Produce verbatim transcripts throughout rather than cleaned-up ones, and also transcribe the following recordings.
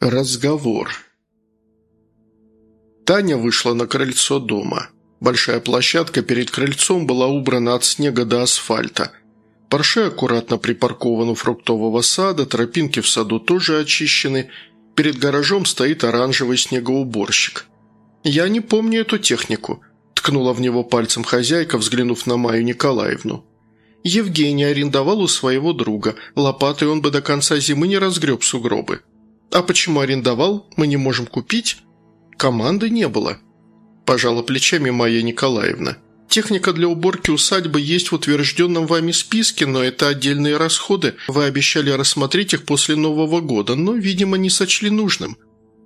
Разговор. Таня вышла на крыльцо дома. Большая площадка перед крыльцом была убрана от снега до асфальта. Порше аккуратно припаркован у фруктового сада, тропинки в саду тоже очищены. Перед гаражом стоит оранжевый снегоуборщик. «Я не помню эту технику», – ткнула в него пальцем хозяйка, взглянув на Майю Николаевну. «Евгений арендовал у своего друга. Лопатой он бы до конца зимы не разгреб сугробы». «А почему арендовал? Мы не можем купить?» «Команды не было», – пожала плечами Майя Николаевна. «Техника для уборки усадьбы есть в утвержденном вами списке, но это отдельные расходы. Вы обещали рассмотреть их после Нового года, но, видимо, не сочли нужным».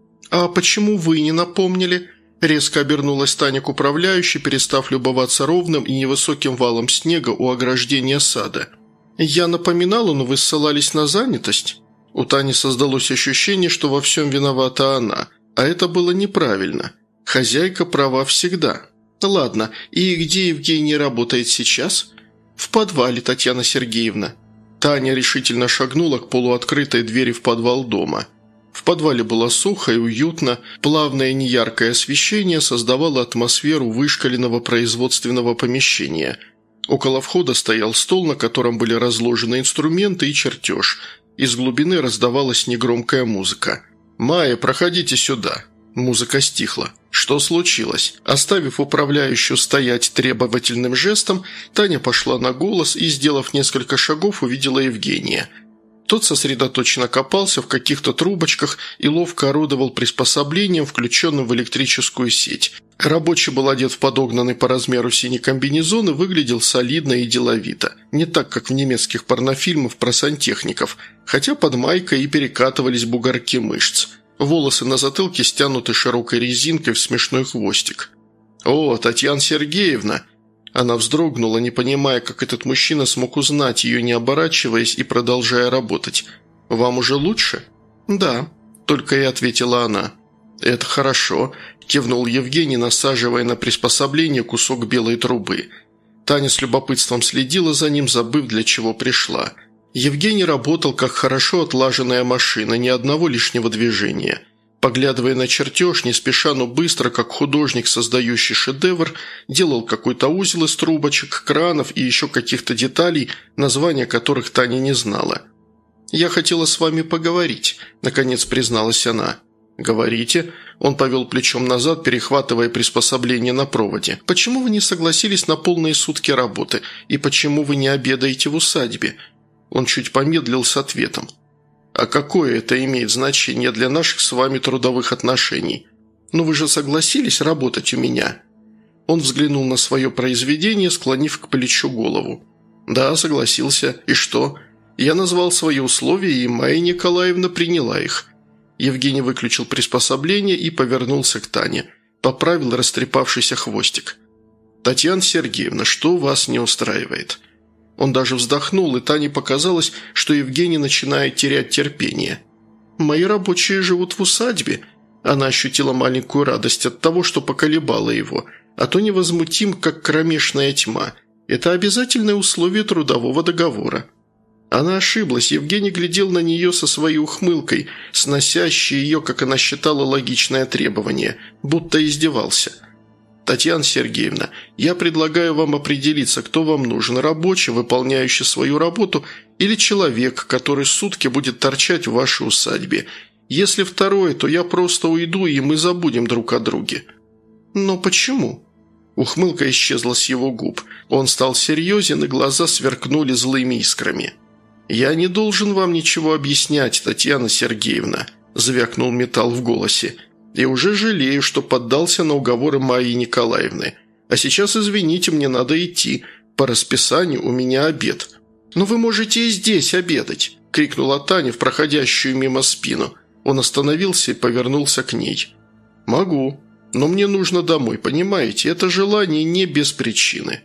«А почему вы не напомнили?» – резко обернулась Таня к управляющей, перестав любоваться ровным и невысоким валом снега у ограждения сада. «Я напоминала, но вы ссылались на занятость». У Тани создалось ощущение, что во всем виновата она, а это было неправильно. Хозяйка права всегда. «Ладно, и где Евгений работает сейчас?» «В подвале, Татьяна Сергеевна». Таня решительно шагнула к полуоткрытой двери в подвал дома. В подвале было сухо и уютно, плавное неяркое освещение создавало атмосферу вышкаленного производственного помещения. Около входа стоял стол, на котором были разложены инструменты и чертеж. Из глубины раздавалась негромкая музыка. «Майя, проходите сюда». Музыка стихла. Что случилось? Оставив управляющую стоять требовательным жестом, Таня пошла на голос и, сделав несколько шагов, увидела Евгения. Тот сосредоточенно копался в каких-то трубочках и ловко орудовал приспособлением, включенным в электрическую сеть. Рабочий был одет в подогнанный по размеру синий комбинезон и выглядел солидно и деловито. Не так, как в немецких порнофильмах про сантехников, хотя под майкой и перекатывались бугорки мышц. Волосы на затылке стянуты широкой резинкой в смешной хвостик. «О, Татьяна Сергеевна!» Она вздрогнула, не понимая, как этот мужчина смог узнать ее, не оборачиваясь и продолжая работать. «Вам уже лучше?» «Да», – только и ответила она. «Это хорошо», – кивнул Евгений, насаживая на приспособление кусок белой трубы. Таня с любопытством следила за ним, забыв, для чего пришла. Евгений работал, как хорошо отлаженная машина, ни одного лишнего движения. Поглядывая на чертеж, не спеша, но быстро, как художник, создающий шедевр, делал какой-то узел из трубочек, кранов и еще каких-то деталей, названия которых Таня не знала. «Я хотела с вами поговорить», – наконец призналась она. «Говорите». Он повел плечом назад, перехватывая приспособление на проводе. «Почему вы не согласились на полные сутки работы? И почему вы не обедаете в усадьбе?» Он чуть помедлил с ответом. «А какое это имеет значение для наших с вами трудовых отношений? Ну вы же согласились работать у меня?» Он взглянул на свое произведение, склонив к плечу голову. «Да, согласился. И что? Я назвал свои условия, и Майя Николаевна приняла их». Евгений выключил приспособление и повернулся к Тане. Поправил растрепавшийся хвостик. «Татьяна Сергеевна, что вас не устраивает?» Он даже вздохнул, и Тане показалось, что Евгений начинает терять терпение. «Мои рабочие живут в усадьбе». Она ощутила маленькую радость от того, что поколебало его, а то невозмутим, как кромешная тьма. Это обязательное условие трудового договора. Она ошиблась, Евгений глядел на нее со своей ухмылкой, сносящей ее, как она считала, логичное требование, будто издевался. «Татьяна Сергеевна, я предлагаю вам определиться, кто вам нужен, рабочий, выполняющий свою работу, или человек, который сутки будет торчать в вашей усадьбе. Если второе, то я просто уйду, и мы забудем друг о друге». «Но почему?» Ухмылка исчезла с его губ. Он стал серьезен, и глаза сверкнули злыми искрами. «Я не должен вам ничего объяснять, Татьяна Сергеевна», – звякнул металл в голосе. «И уже жалею, что поддался на уговоры Майи Николаевны. А сейчас, извините, мне надо идти. По расписанию у меня обед». «Но вы можете и здесь обедать», – крикнула Таня в проходящую мимо спину. Он остановился и повернулся к ней. «Могу, но мне нужно домой, понимаете? Это желание не без причины».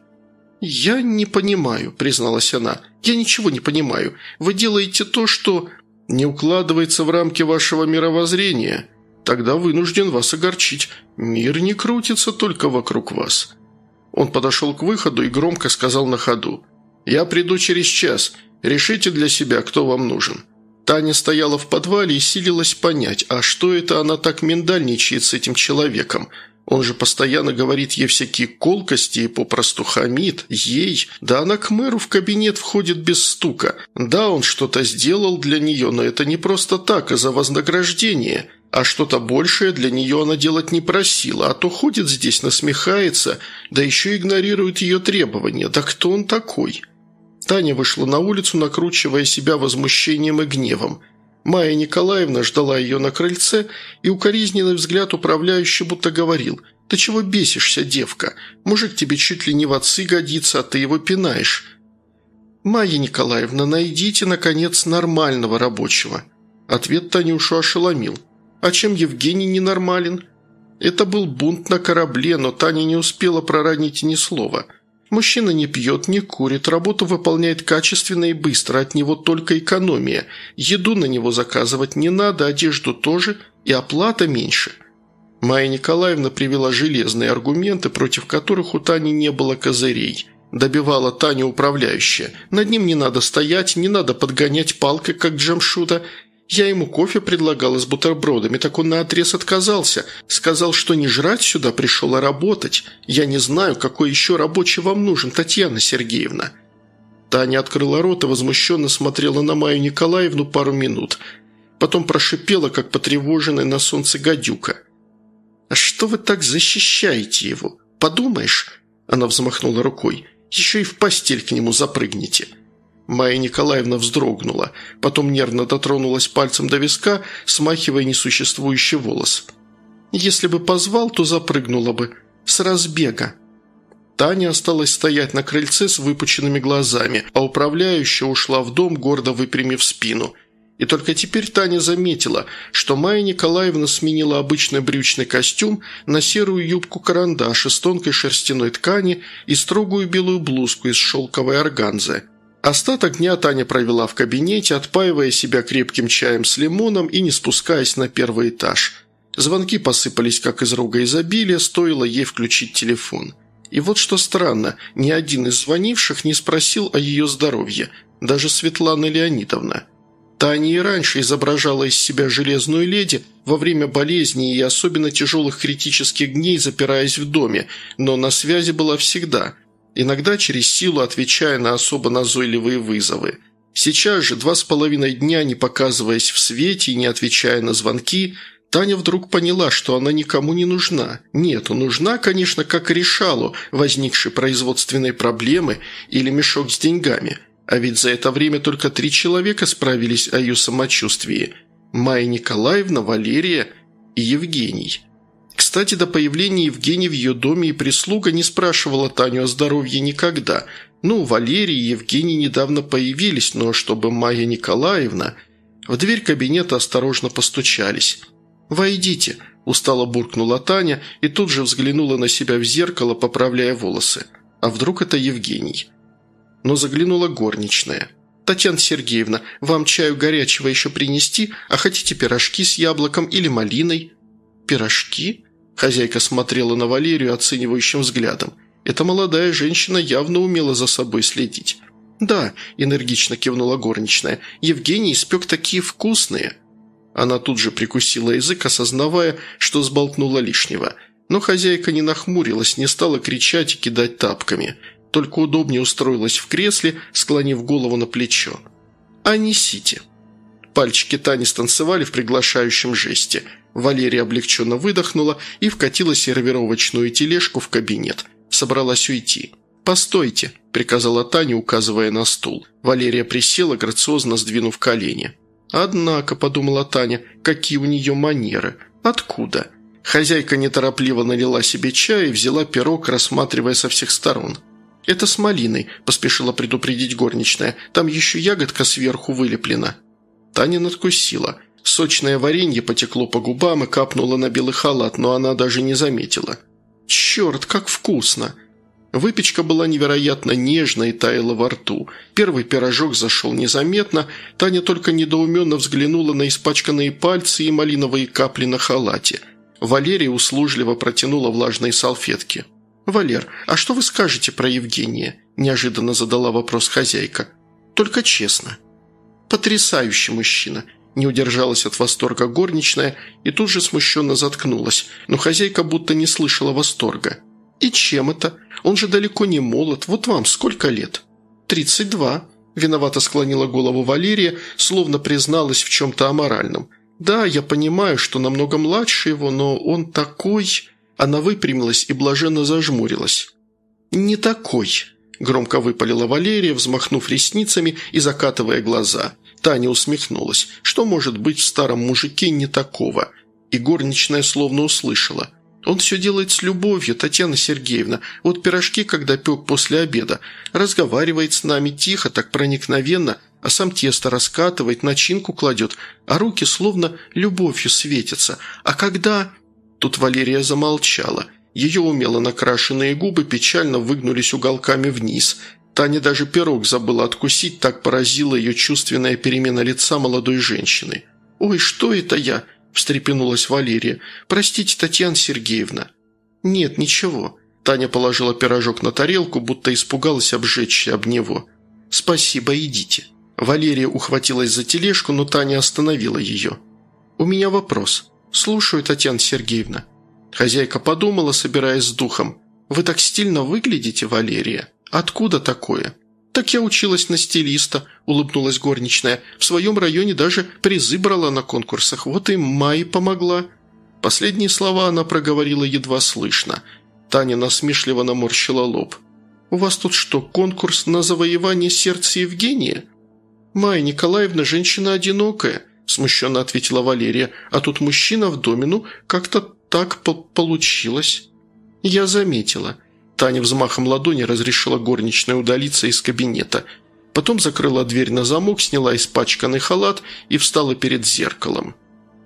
«Я не понимаю», – призналась она. «Я ничего не понимаю. Вы делаете то, что не укладывается в рамки вашего мировоззрения. Тогда вынужден вас огорчить. Мир не крутится только вокруг вас». Он подошел к выходу и громко сказал на ходу. «Я приду через час. Решите для себя, кто вам нужен». Таня стояла в подвале и силилась понять, а что это она так миндальничает с этим человеком? Он же постоянно говорит ей всякие колкости и попросту хамит. Ей. Да она к мэру в кабинет входит без стука. Да, он что-то сделал для нее, но это не просто так, а за вознаграждение. А что-то большее для нее она делать не просила, а то ходит здесь, насмехается, да еще игнорирует ее требования. Да кто он такой? Таня вышла на улицу, накручивая себя возмущением и гневом. Майя Николаевна ждала ее на крыльце, и укоризненный взгляд управляющий будто говорил: «Ты чего бесишься, девка? Мужик тебе чуть ли не в отцы годится, а ты его пинаешь». «Майя Николаевна, найдите, наконец, нормального рабочего». Ответ Танюшу ошеломил. «А чем Евгений ненормален?» Это был бунт на корабле, но Таня не успела проронить ни слова. Мужчина не пьет, не курит, работу выполняет качественно и быстро, от него только экономия. Еду на него заказывать не надо, одежду тоже, и оплата меньше. Майя Николаевна привела железные аргументы, против которых у Тани не было козырей. Добивала Таню управляющая. Над ним не надо стоять, не надо подгонять палкой, как Джамшуда. Я ему кофе предлагала с бутербродами, так он наотрез отказался. Сказал, что не жрать сюда пришел, а работать. Я не знаю, какой еще рабочий вам нужен, Татьяна Сергеевна». Таня открыла рот и возмущенно смотрела на Майю Николаевну пару минут. Потом прошипела, как потревоженная на солнце гадюка: «А что вы так защищаете его? Подумаешь?» Она взмахнула рукой. «Еще и в постель к нему запрыгнете». Майя Николаевна вздрогнула, потом нервно дотронулась пальцем до виска, смахивая несуществующий волос. «Если бы позвал, то запрыгнула бы. С разбега». Таня осталась стоять на крыльце с выпученными глазами, а управляющая ушла в дом, гордо выпрямив спину. И только теперь Таня заметила, что Майя Николаевна сменила обычный брючный костюм на серую юбку-карандаш из тонкой шерстяной ткани и строгую белую блузку из шелковой органзы. Остаток дня Таня провела в кабинете, отпаивая себя крепким чаем с лимоном и не спускаясь на первый этаж. Звонки посыпались как из рога изобилия, стоило ей включить телефон. И вот что странно, ни один из звонивших не спросил о ее здоровье, даже Светлана Леонидовна. Таня и раньше изображала из себя железную леди во время болезней и особенно тяжелых критических дней, запираясь в доме, но на связи была всегда – иногда через силу отвечая на особо назойливые вызовы. Сейчас же, два с половиной дня не показываясь в свете и не отвечая на звонки, Таня вдруг поняла, что она никому не нужна. Нет, нужна, конечно, как решалу возникшей производственной проблемы или мешок с деньгами. А ведь за это время только три человека справились о ее самочувствии – Майя Николаевна, Валерия и Евгений. Кстати, до появления Евгения в ее доме и прислуга не спрашивала Таню о здоровье никогда. Ну, Валерий и Евгений недавно появились, но чтобы Майя Николаевна... В дверь кабинета осторожно постучались. «Войдите», – устало буркнула Таня и тут же взглянула на себя в зеркало, поправляя волосы. А вдруг это Евгений? Но заглянула горничная. «Татьяна Сергеевна, вам чаю горячего еще принести, а хотите пирожки с яблоком или малиной?» «Пирожки?» – хозяйка смотрела на Валерию оценивающим взглядом. Эта молодая женщина явно умела за собой следить. «Да», – энергично кивнула горничная, – «Евгений испек такие вкусные». Она тут же прикусила язык, осознавая, что сболтнула лишнего. Но хозяйка не нахмурилась, не стала кричать и кидать тапками. Только удобнее устроилась в кресле, склонив голову на плечо. «А несите». Пальчики Тани станцевали в приглашающем жесте. Валерия облегченно выдохнула и вкатила сервировочную тележку в кабинет. Собралась уйти. «Постойте», – приказала Таня, указывая на стул. Валерия присела, грациозно сдвинув колени. «Однако», – подумала Таня, – «какие у нее манеры? Откуда?» Хозяйка неторопливо налила себе чай и взяла пирог, рассматривая со всех сторон. «Это с малиной», – поспешила предупредить горничная. «Там еще ягодка сверху вылеплена». Таня надкусила. Сочное варенье потекло по губам и капнуло на белый халат, но она даже не заметила. «Черт, как вкусно!» Выпечка была невероятно нежной и таяла во рту. Первый пирожок зашел незаметно, Таня только недоуменно взглянула на испачканные пальцы и малиновые капли на халате. Валерия услужливо протянула влажные салфетки. «Валер, а что вы скажете про Евгения?» – неожиданно задала вопрос хозяйка. «Только честно». «Потрясающий мужчина!» Не удержалась от восторга горничная и тут же смущенно заткнулась, но хозяйка будто не слышала восторга. «И чем это? Он же далеко не молод. Вот вам сколько лет?» «Тридцать два», – виновато склонила голову Валерия, словно призналась в чем-то аморальном. «Да, я понимаю, что намного младше его, но он такой...» Она выпрямилась и блаженно зажмурилась. «Не такой», – громко выпалила Валерия, взмахнув ресницами и закатывая глаза. Таня усмехнулась. Что может быть в старом мужике не такого? И горничная словно услышала. «Он все делает с любовью, Татьяна Сергеевна. Вот пирожки, когда пек после обеда. Разговаривает с нами тихо, так проникновенно, а сам тесто раскатывает, начинку кладет, а руки словно любовью светятся. А когда...» Тут Валерия замолчала. Ее умело накрашенные губы печально выгнулись уголками вниз. Таня даже пирог забыла откусить, так поразила ее чувственная перемена лица молодой женщины. «Ой, что это я?» – встрепенулась Валерия. «Простите, Татьяна Сергеевна». «Нет, ничего». Таня положила пирожок на тарелку, будто испугалась обжечься об него. «Спасибо, идите». Валерия ухватилась за тележку, но Таня остановила ее. «У меня вопрос». «Слушаю, Татьяна Сергеевна». Хозяйка подумала, собираясь с духом. «Вы так стильно выглядите, Валерия. Откуда такое?» «Так я училась на стилиста», – улыбнулась горничная. «В своем районе даже призы брала на конкурсах. Вот и Майе помогла». Последние слова она проговорила едва слышно. Таня насмешливо наморщила лоб. «У вас тут что, конкурс на завоевание сердца Евгения?» «Майя Николаевна женщина одинокая», – смущенно ответила Валерия. «А тут мужчина в доме, ну, как-то так по получилось». «Я заметила». Таня взмахом ладони разрешила горничной удалиться из кабинета. Потом закрыла дверь на замок, сняла испачканный халат и встала перед зеркалом.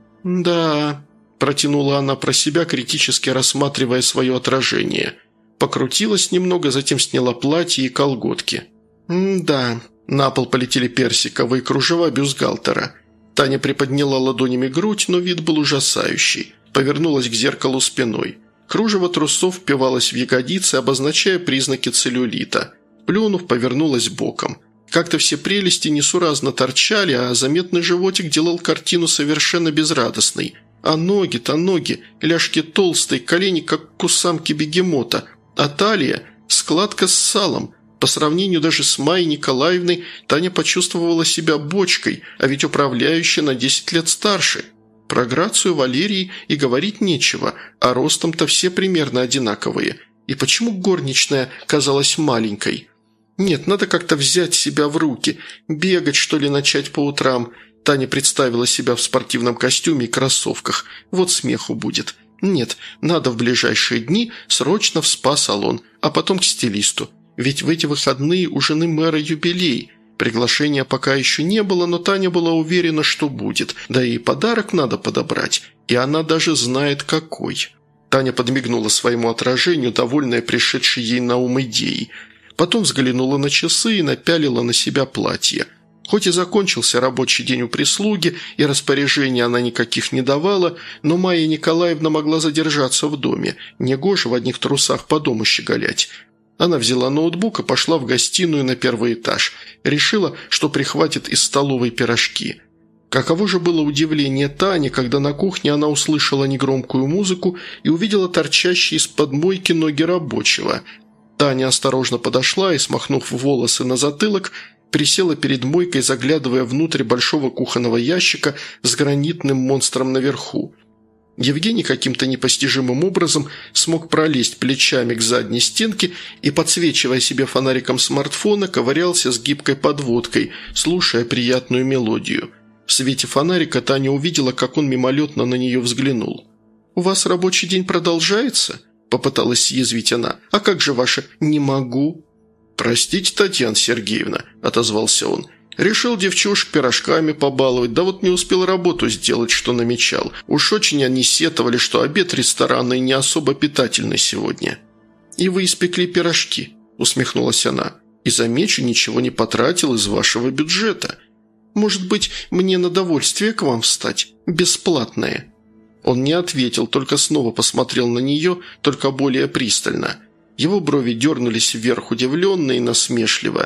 «Да», – протянула она про себя, критически рассматривая свое отражение. Покрутилась немного, затем сняла платье и колготки. «Да», – на пол полетели персиковые кружева бюстгальтера. Таня приподняла ладонями грудь, но вид был ужасающий. Повернулась к зеркалу спиной. Кружево трусов впивалось в ягодицы, обозначая признаки целлюлита. Плюнув, повернулась боком. Как-то все прелести несуразно торчали, а заметный животик делал картину совершенно безрадостной. А ноги-то ноги, ляжки толстые, колени как у самки бегемота, а талия – складка с салом. По сравнению даже с Майей Николаевной Таня почувствовала себя бочкой, а ведь управляющая на десять лет старше. Про грацию Валерии и говорить нечего, а ростом-то все примерно одинаковые. И почему горничная казалась маленькой? Нет, надо как-то взять себя в руки, бегать, что ли, начать по утрам. Таня представила себя в спортивном костюме и кроссовках. Вот смеху будет. Нет, надо в ближайшие дни срочно в спа-салон, а потом к стилисту. Ведь в эти выходные у жены мэра юбилей. Приглашения пока еще не было, но Таня была уверена, что будет. Да и подарок надо подобрать. И она даже знает, какой. Таня подмигнула своему отражению, довольная пришедшей ей на ум идеей. Потом взглянула на часы и напялила на себя платье. Хоть и закончился рабочий день у прислуги, и распоряжений она никаких не давала, но Майя Николаевна могла задержаться в доме. Негоже в одних трусах по дому щеголять. Она взяла ноутбук и пошла в гостиную на первый этаж. Решила, что прихватит из столовой пирожки. Каково же было удивление Тани, когда на кухне она услышала негромкую музыку и увидела торчащие из-под мойки ноги рабочего. Таня осторожно подошла и, смахнув волосы на затылок, присела перед мойкой, заглядывая внутрь большого кухонного ящика с гранитным монстром наверху. Евгений каким-то непостижимым образом смог пролезть плечами к задней стенке и, подсвечивая себе фонариком смартфона, ковырялся с гибкой подводкой, слушая приятную мелодию. В свете фонарика Таня увидела, как он мимолетно на нее взглянул. «У вас рабочий день продолжается?» – попыталась съязвить она. «А как же ваше «не могу»?» «Простите, Татьяна Сергеевна», – отозвался он. «Решил девчушек пирожками побаловать, да вот не успел работу сделать, что намечал. Уж очень они сетовали, что обед ресторанный не особо питательный сегодня». «И вы испекли пирожки», – усмехнулась она. «И, замечу, ничего не потратил из вашего бюджета. Может быть, мне на довольствие к вам встать? Бесплатное?» Он не ответил, только снова посмотрел на нее, только более пристально. Его брови дернулись вверх удивленно и насмешливо.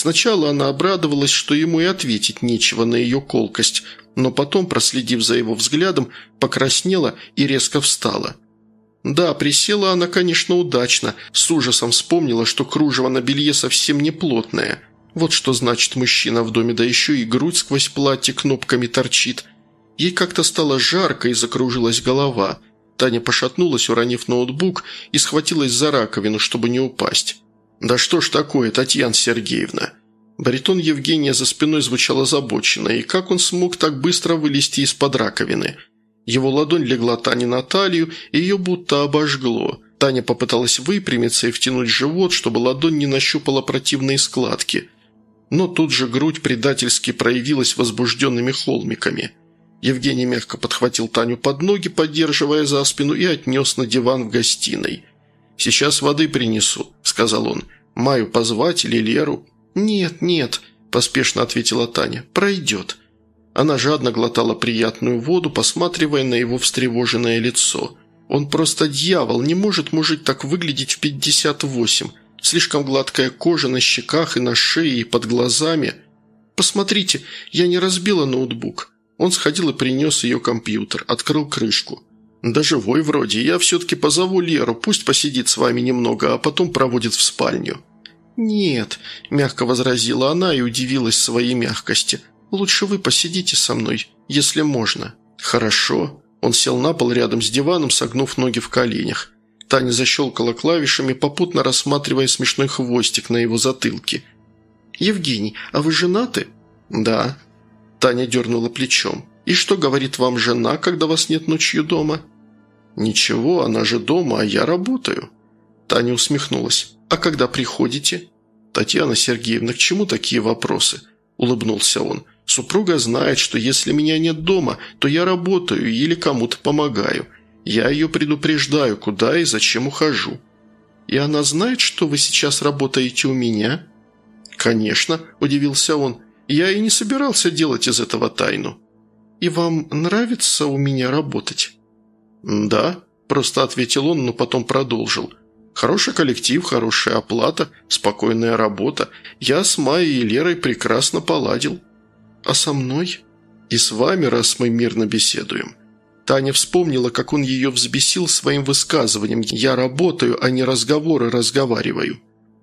Сначала она обрадовалась, что ему и ответить нечего на ее колкость, но потом, проследив за его взглядом, покраснела и резко встала. Да, присела она, конечно, удачно, с ужасом вспомнила, что кружево на белье совсем не плотное. Вот что значит мужчина в доме, да еще и грудь сквозь платье кнопками торчит. Ей как-то стало жарко и закружилась голова. Таня пошатнулась, уронив ноутбук, и схватилась за раковину, чтобы не упасть. «Да что ж такое, Татьяна Сергеевна?» Баритон Евгения за спиной звучал озабоченно, и как он смог так быстро вылезти из-под раковины? Его ладонь легла Тане на талию, и ее будто обожгло. Таня попыталась выпрямиться и втянуть живот, чтобы ладонь не нащупала противные складки. Но тут же грудь предательски проявилась возбужденными холмиками. Евгений мягко подхватил Таню под ноги, поддерживая за спину, и отнес на диван в гостиной. «Сейчас воды принесу», – сказал он. «Маю позвать или Леру?» «Нет, нет», – поспешно ответила Таня. «Пройдет». Она жадно глотала приятную воду, посматривая на его встревоженное лицо. «Он просто дьявол, не может мужик так выглядеть в пятьдесят восемь. Слишком гладкая кожа на щеках и на шее, и под глазами. Посмотрите, я не разбила ноутбук». Он сходил и принес ее компьютер, открыл крышку. «Да живой вроде, я все-таки позову Леру, пусть посидит с вами немного, а потом проводит в спальню». «Нет», – мягко возразила она и удивилась своей мягкости. «Лучше вы посидите со мной, если можно». «Хорошо». Он сел на пол рядом с диваном, согнув ноги в коленях. Таня защелкала клавишами, попутно рассматривая смешной хвостик на его затылке. «Евгений, а вы женаты?» «Да». Таня дернула плечом. «И что говорит вам жена, когда вас нет ночью дома?» «Ничего, она же дома, а я работаю». Таня усмехнулась. «А когда приходите?» «Татьяна Сергеевна, к чему такие вопросы?» – улыбнулся он. «Супруга знает, что если меня нет дома, то я работаю или кому-то помогаю. Я ее предупреждаю, куда и зачем ухожу». «И она знает, что вы сейчас работаете у меня?» «Конечно», – удивился он. «Я и не собирался делать из этого тайну». «И вам нравится у меня работать?» «Да», – просто ответил он, но потом продолжил. «Хороший коллектив, хорошая оплата, спокойная работа. Я с Майей и Лерой прекрасно поладил». «А со мной?» «И с вами, раз мы мирно беседуем». Таня вспомнила, как он ее взбесил своим высказыванием «я работаю, а не разговоры разговариваю».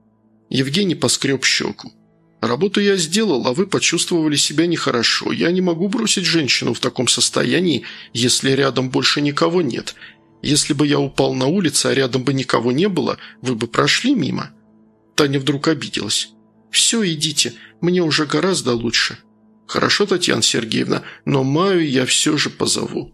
Евгений поскреб щеку. «Работу я сделал, а вы почувствовали себя нехорошо. Я не могу бросить женщину в таком состоянии, если рядом больше никого нет. Если бы я упал на улице, а рядом бы никого не было, вы бы прошли мимо». Таня вдруг обиделась. «Все, идите, мне уже гораздо лучше». «Хорошо, Татьяна Сергеевна, но Маю я все же позову».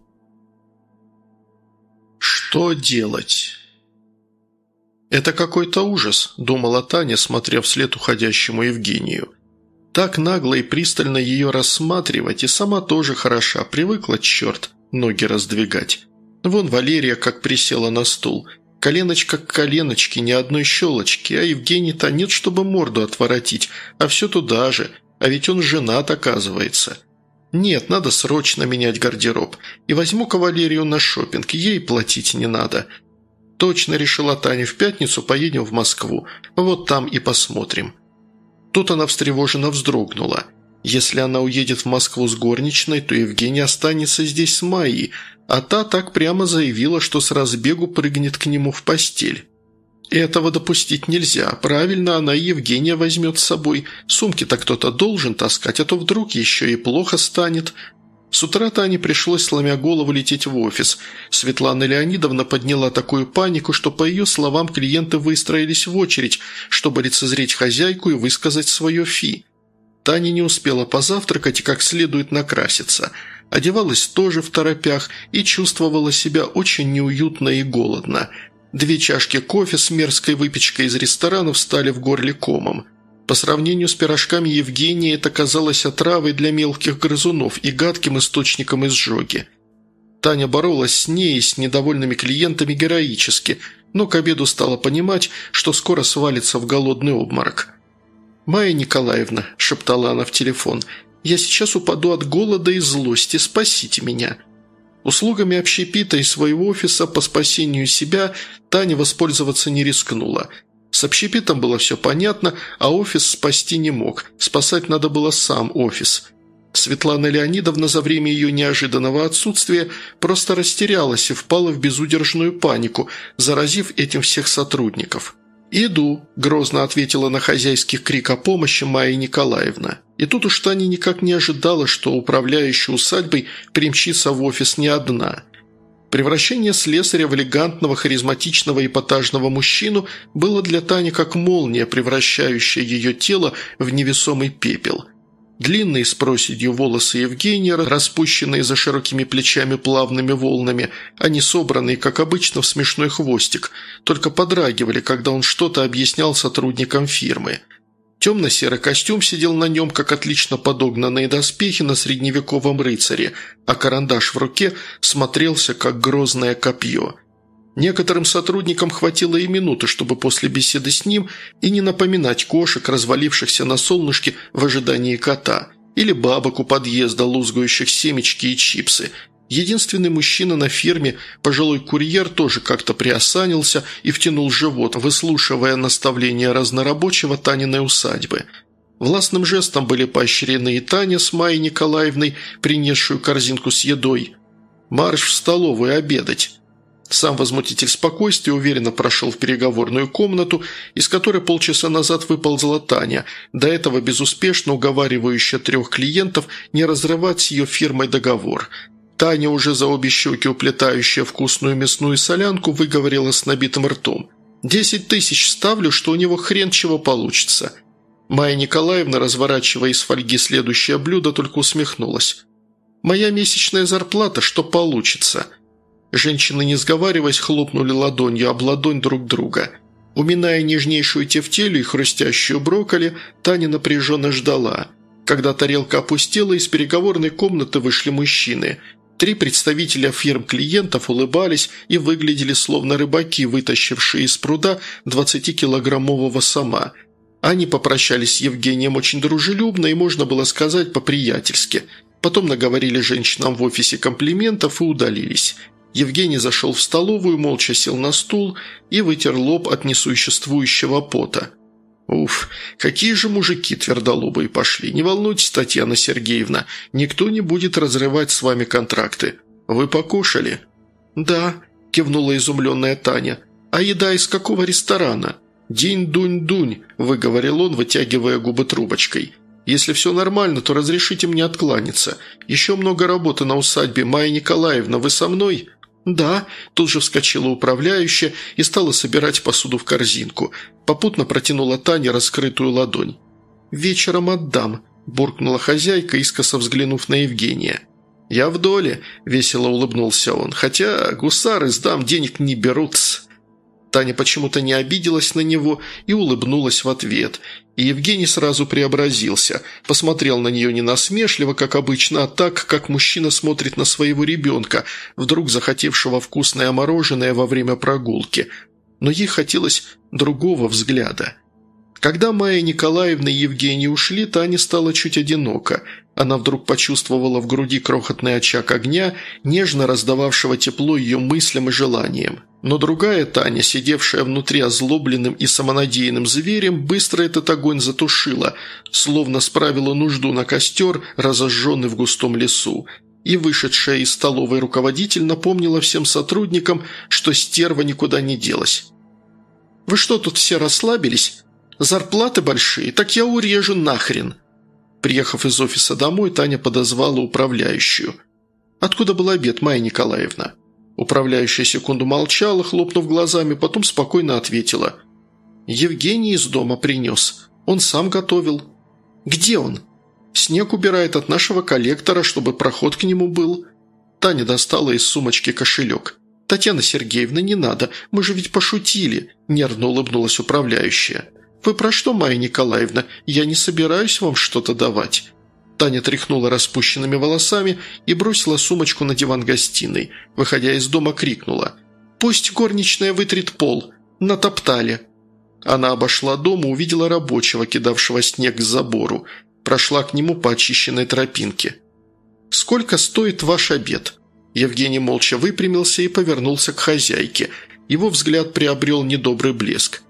Что делать? «Это какой-то ужас», – думала Таня, смотря вслед уходящему Евгению. Так нагло и пристально ее рассматривать, и сама тоже хороша, привыкла, черт, ноги раздвигать. Вон Валерия как присела на стул. Коленочка к коленочке, ни одной щелочки, а Евгений-то нет, чтобы морду отворотить, а все туда же, а ведь он женат, оказывается. Нет, надо срочно менять гардероб. И возьму-ка Валерию на шопинг, ей платить не надо. Точно, решила Таня, в пятницу поедем в Москву. Вот там и посмотрим. Тут она встревоженно вздрогнула. Если она уедет в Москву с горничной, то Евгений останется здесь с Майей, а та так прямо заявила, что с разбегу прыгнет к нему в постель. Этого допустить нельзя. Правильно, она и Евгения возьмет с собой. Сумки-то кто-то должен таскать, а то вдруг еще и плохо станет. С утра Тане пришлось, сломя голову, лететь в офис. Светлана Леонидовна подняла такую панику, что, по ее словам, клиенты выстроились в очередь, чтобы лицезреть хозяйку и высказать свое фи. Таня не успела позавтракать и как следует накраситься. Одевалась тоже в торопях и чувствовала себя очень неуютно и голодно. Две чашки кофе с мерзкой выпечкой из ресторанов стали в горле комом. По сравнению с пирожками Евгения это казалось отравой для мелких грызунов и гадким источником изжоги. Таня боролась с ней и с недовольными клиентами героически, но к обеду стала понимать, что скоро свалится в голодный обморок. «Майя Николаевна», – шептала она в телефон, – «я сейчас упаду от голода и злости, спасите меня». Услугами общепита и своего офиса по спасению себя Таня воспользоваться не рискнула. С общепитом было все понятно, а офис спасти не мог. Спасать надо было сам офис. Светлана Леонидовна за время ее неожиданного отсутствия просто растерялась и впала в безудержную панику, заразив этим всех сотрудников. «Иду», – грозно ответила на хозяйский крик о помощи Майя Николаевна. И тут уж Таня никак не ожидала, что управляющая усадьбой примчится в офис не одна. Превращение слесаря в элегантного, харизматичного эпатажного мужчину было для Тани как молния, превращающая ее тело в невесомый пепел. Длинные с проседью волосы Евгения, распущенные за широкими плечами плавными волнами, а не собранные, как обычно, в смешной хвостик, только подрагивали, когда он что-то объяснял сотрудникам фирмы. Темно-серый костюм сидел на нем, как отлично подогнанные доспехи на средневековом рыцаре, а карандаш в руке смотрелся, как грозное копье. Некоторым сотрудникам хватило и минуты, чтобы после беседы с ним и не напоминать кошек, развалившихся на солнышке в ожидании кота, или бабок у подъезда, лузгающих семечки и чипсы. Единственный мужчина на ферме, пожилой курьер, тоже как-то приосанился и втянул живот, выслушивая наставления разнорабочего Таниной усадьбы. Властным жестом были поощрены и Таня с Майей Николаевной, принесшую корзинку с едой. «Марш в столовую обедать!» Сам возмутитель спокойствия уверенно прошел в переговорную комнату, из которой полчаса назад выползла Таня, до этого безуспешно уговаривающая трех клиентов не разрывать с ее фирмой договор. Таня, уже за обе щеки уплетающая вкусную мясную солянку, выговорила с набитым ртом. «Десять тысяч ставлю, что у него хрен чего получится». Майя Николаевна, разворачивая из фольги следующее блюдо, только усмехнулась. «Моя месячная зарплата, что получится». Женщины, не сговариваясь, хлопнули ладонью об ладонь друг друга. Уминая нежнейшую тефтелю и хрустящую брокколи, Таня напряженно ждала. Когда тарелка опустела, из переговорной комнаты вышли мужчины. Три представителя фирм клиентов улыбались и выглядели словно рыбаки, вытащившие из пруда двадцатикилограммового сома. Они попрощались с Евгением очень дружелюбно и, можно было сказать, по-приятельски. Потом наговорили женщинам в офисе комплиментов и удалились. Евгений зашел в столовую, молча сел на стул и вытер лоб от несуществующего пота. «Уф, какие же мужики твердолобые пошли! Не волнуйтесь, Татьяна Сергеевна, никто не будет разрывать с вами контракты. Вы покушали?» «Да», – кивнула изумленная Таня. «А еда из какого ресторана?» «Динь-дунь-дунь», – выговорил он, вытягивая губы трубочкой. «Если все нормально, то разрешите мне откланяться. Еще много работы на усадьбе. Майя Николаевна, вы со мной?» «Да», – тут же вскочила управляющая и стала собирать посуду в корзинку. Попутно протянула Тане раскрытую ладонь. «Вечером отдам», – буркнула хозяйка, искоса взглянув на Евгения. «Я в доле», – весело улыбнулся он, – «хотя гусары сдам, денег не берут». Таня почему-то не обиделась на него и улыбнулась в ответ. И Евгений сразу преобразился, посмотрел на нее не насмешливо, как обычно, а так, как мужчина смотрит на своего ребенка, вдруг захотевшего вкусное мороженое во время прогулки. Но ей хотелось другого взгляда. Когда Майя Николаевна и Евгений ушли, Тане стало чуть одиноко. Она вдруг почувствовала в груди крохотный очаг огня, нежно раздававшего тепло ее мыслям и желаниям. Но другая Таня, сидевшая внутри озлобленным и самонадеянным зверем, быстро этот огонь затушила, словно справила нужду на костер, разожженный в густом лесу. И вышедшая из столовой руководитель напомнила всем сотрудникам, что стерва никуда не делась. «Вы что, тут все расслабились? Зарплаты большие, так я урежу нахрен!» Приехав из офиса домой, Таня подозвала управляющую. «Откуда был обед, Майя Николаевна?» Управляющая секунду молчала, хлопнув глазами, потом спокойно ответила. «Евгений из дома принес. Он сам готовил». «Где он?» «Снег убирает от нашего коллектора, чтобы проход к нему был». Таня достала из сумочки кошелек. «Татьяна Сергеевна, не надо, мы же ведь пошутили», – нервно улыбнулась управляющая. «Вы про что, Майя Николаевна? Я не собираюсь вам что-то давать». Таня тряхнула распущенными волосами и бросила сумочку на диван гостиной. Выходя из дома, крикнула. «Пусть горничная вытрет пол. Натоптали». Она обошла дом и увидела рабочего, кидавшего снег к забору. Прошла к нему по очищенной тропинке. «Сколько стоит ваш обед?» Евгений молча выпрямился и повернулся к хозяйке. Его взгляд приобрел недобрый блеск.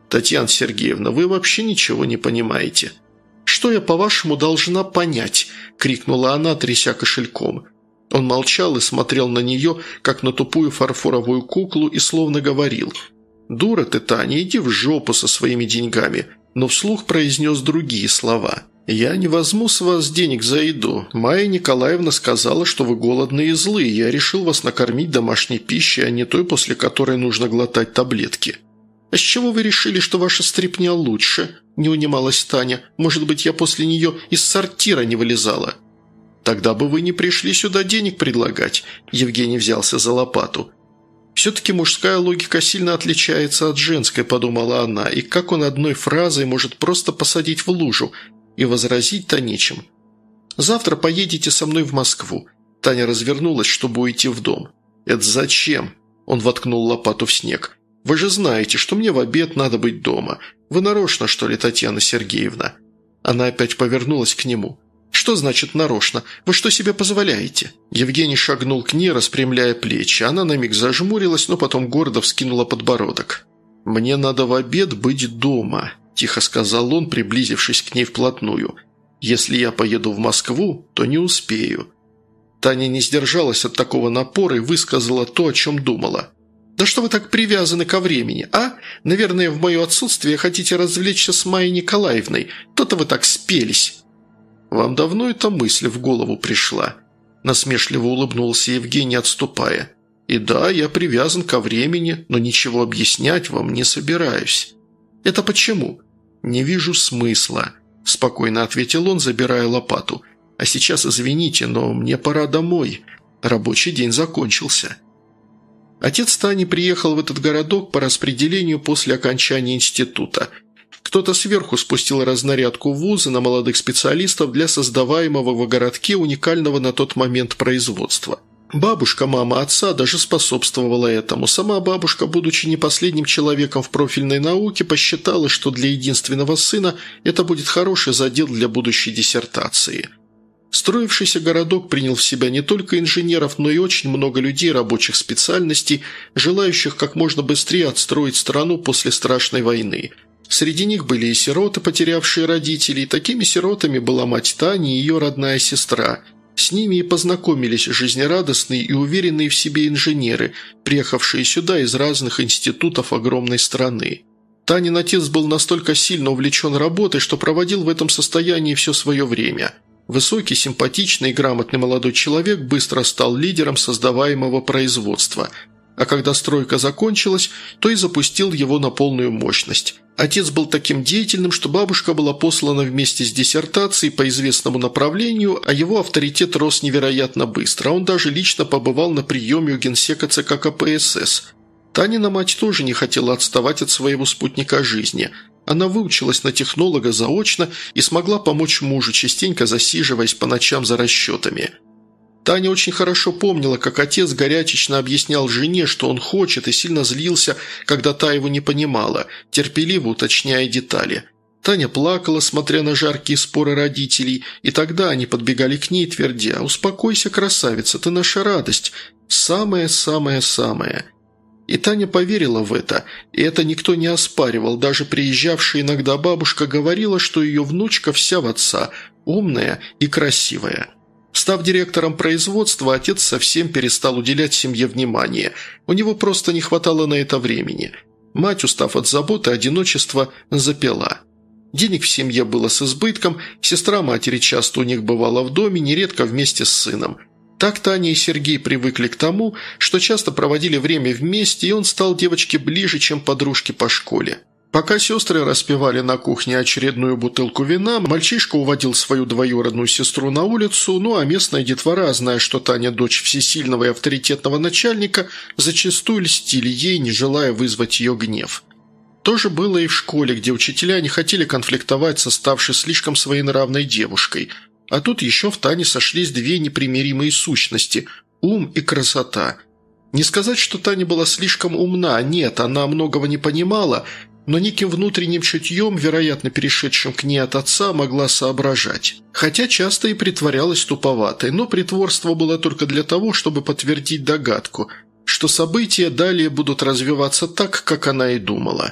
«Татьяна Сергеевна, вы вообще ничего не понимаете». «Что я, по-вашему, должна понять?» – крикнула она, тряся кошельком. Он молчал и смотрел на нее, как на тупую фарфоровую куклу, и словно говорил: «Дура ты, Таня, иди в жопу со своими деньгами», но вслух произнес другие слова. «Я не возьму с вас денег за еду. Майя Николаевна сказала, что вы голодные и злые. Я решил вас накормить домашней пищей, а не той, после которой нужно глотать таблетки». «А с чего вы решили, что ваша стряпня лучше?» – не унималась Таня. «Может быть, я после нее из сортира не вылезала?» «Тогда бы вы не пришли сюда денег предлагать», – Евгений взялся за лопату. «Все-таки мужская логика сильно отличается от женской», – подумала она, «и как он одной фразой может просто посадить в лужу, и возразить-то нечем. Завтра поедете со мной в Москву». Таня развернулась, чтобы уйти в дом. «Это зачем?» – он воткнул лопату в снег. «Вы же знаете, что мне в обед надо быть дома. Вы нарочно, что ли, Татьяна Сергеевна?» Она опять повернулась к нему. «Что значит нарочно? Вы что себе позволяете?» Евгений шагнул к ней, распрямляя плечи. Она на миг зажмурилась, но потом гордо вскинула подбородок. «Мне надо в обед быть дома», – тихо сказал он, приблизившись к ней вплотную. «Если я поеду в Москву, то не успею». Таня не сдержалась от такого напора и высказала то, о чем думала. «Да что вы так привязаны ко времени, а? Наверное, в мое отсутствие хотите развлечься с Майей Николаевной. То-то вы так спелись». «Вам давно эта мысль в голову пришла?» Насмешливо улыбнулся Евгений, отступая. «И да, я привязан ко времени, но ничего объяснять вам не собираюсь». «Это почему?» «Не вижу смысла», – спокойно ответил он, забирая лопату. «А сейчас извините, но мне пора домой. Рабочий день закончился». Отец Тани приехал в этот городок по распределению после окончания института. Кто-то сверху спустил разнарядку в вузы на молодых специалистов для создаваемого в городке уникального на тот момент производства. Бабушка, мама отца даже способствовала этому. Сама бабушка, будучи не последним человеком в профильной науке, посчитала, что для единственного сына это будет хороший задел для будущей диссертации. Строившийся городок принял в себя не только инженеров, но и очень много людей рабочих специальностей, желающих как можно быстрее отстроить страну после страшной войны. Среди них были и сироты, потерявшие родителей. Такими сиротами была мать Тани и ее родная сестра. С ними и познакомились жизнерадостные и уверенные в себе инженеры, приехавшие сюда из разных институтов огромной страны. Танин отец был настолько сильно увлечен работой, что проводил в этом состоянии все свое время. Высокий, симпатичный и грамотный молодой человек быстро стал лидером создаваемого производства, а когда стройка закончилась, то и запустил его на полную мощность. Отец был таким деятельным, что бабушка была послана вместе с диссертацией по известному направлению, а его авторитет рос невероятно быстро. Он даже лично побывал на приеме у генсека ЦК КПСС. Танина мать тоже не хотела отставать от своего спутника жизни. Она выучилась на технолога заочно и смогла помочь мужу, частенько засиживаясь по ночам за расчетами. Таня очень хорошо помнила, как отец горячечно объяснял жене, что он хочет, и сильно злился, когда та его не понимала, терпеливо уточняя детали. Таня плакала, смотря на жаркие споры родителей, и тогда они подбегали к ней, твердя: «Успокойся, красавица, ты наша радость, самое-самое-самое». И Таня поверила в это, и это никто не оспаривал, даже приезжавшая иногда бабушка говорила, что ее внучка вся в отца, умная и красивая. Став директором производства, отец совсем перестал уделять семье внимание, у него просто не хватало на это времени. Мать, устав от заботы и одиночества, запила. Денег в семье было с избытком, сестра матери часто у них бывала в доме, нередко вместе с сыном. Так Таня и Сергей привыкли к тому, что часто проводили время вместе, и он стал девочке ближе, чем подружки по школе. Пока сестры распивали на кухне очередную бутылку вина, мальчишка уводил свою двоюродную сестру на улицу, ну а местная детвора, зная, что Таня дочь всесильного и авторитетного начальника, зачастую льстили ей, не желая вызвать ее гнев. То же было и в школе, где учителя не хотели конфликтовать со ставшей слишком своенравной девушкой. А тут еще в Тане сошлись две непримиримые сущности – ум и красота. Не сказать, что Таня была слишком умна, нет, она многого не понимала, но неким внутренним чутьем, вероятно перешедшим к ней от отца, могла соображать. Хотя часто и притворялась туповатой, но притворство было только для того, чтобы подтвердить догадку, что события далее будут развиваться так, как она и думала.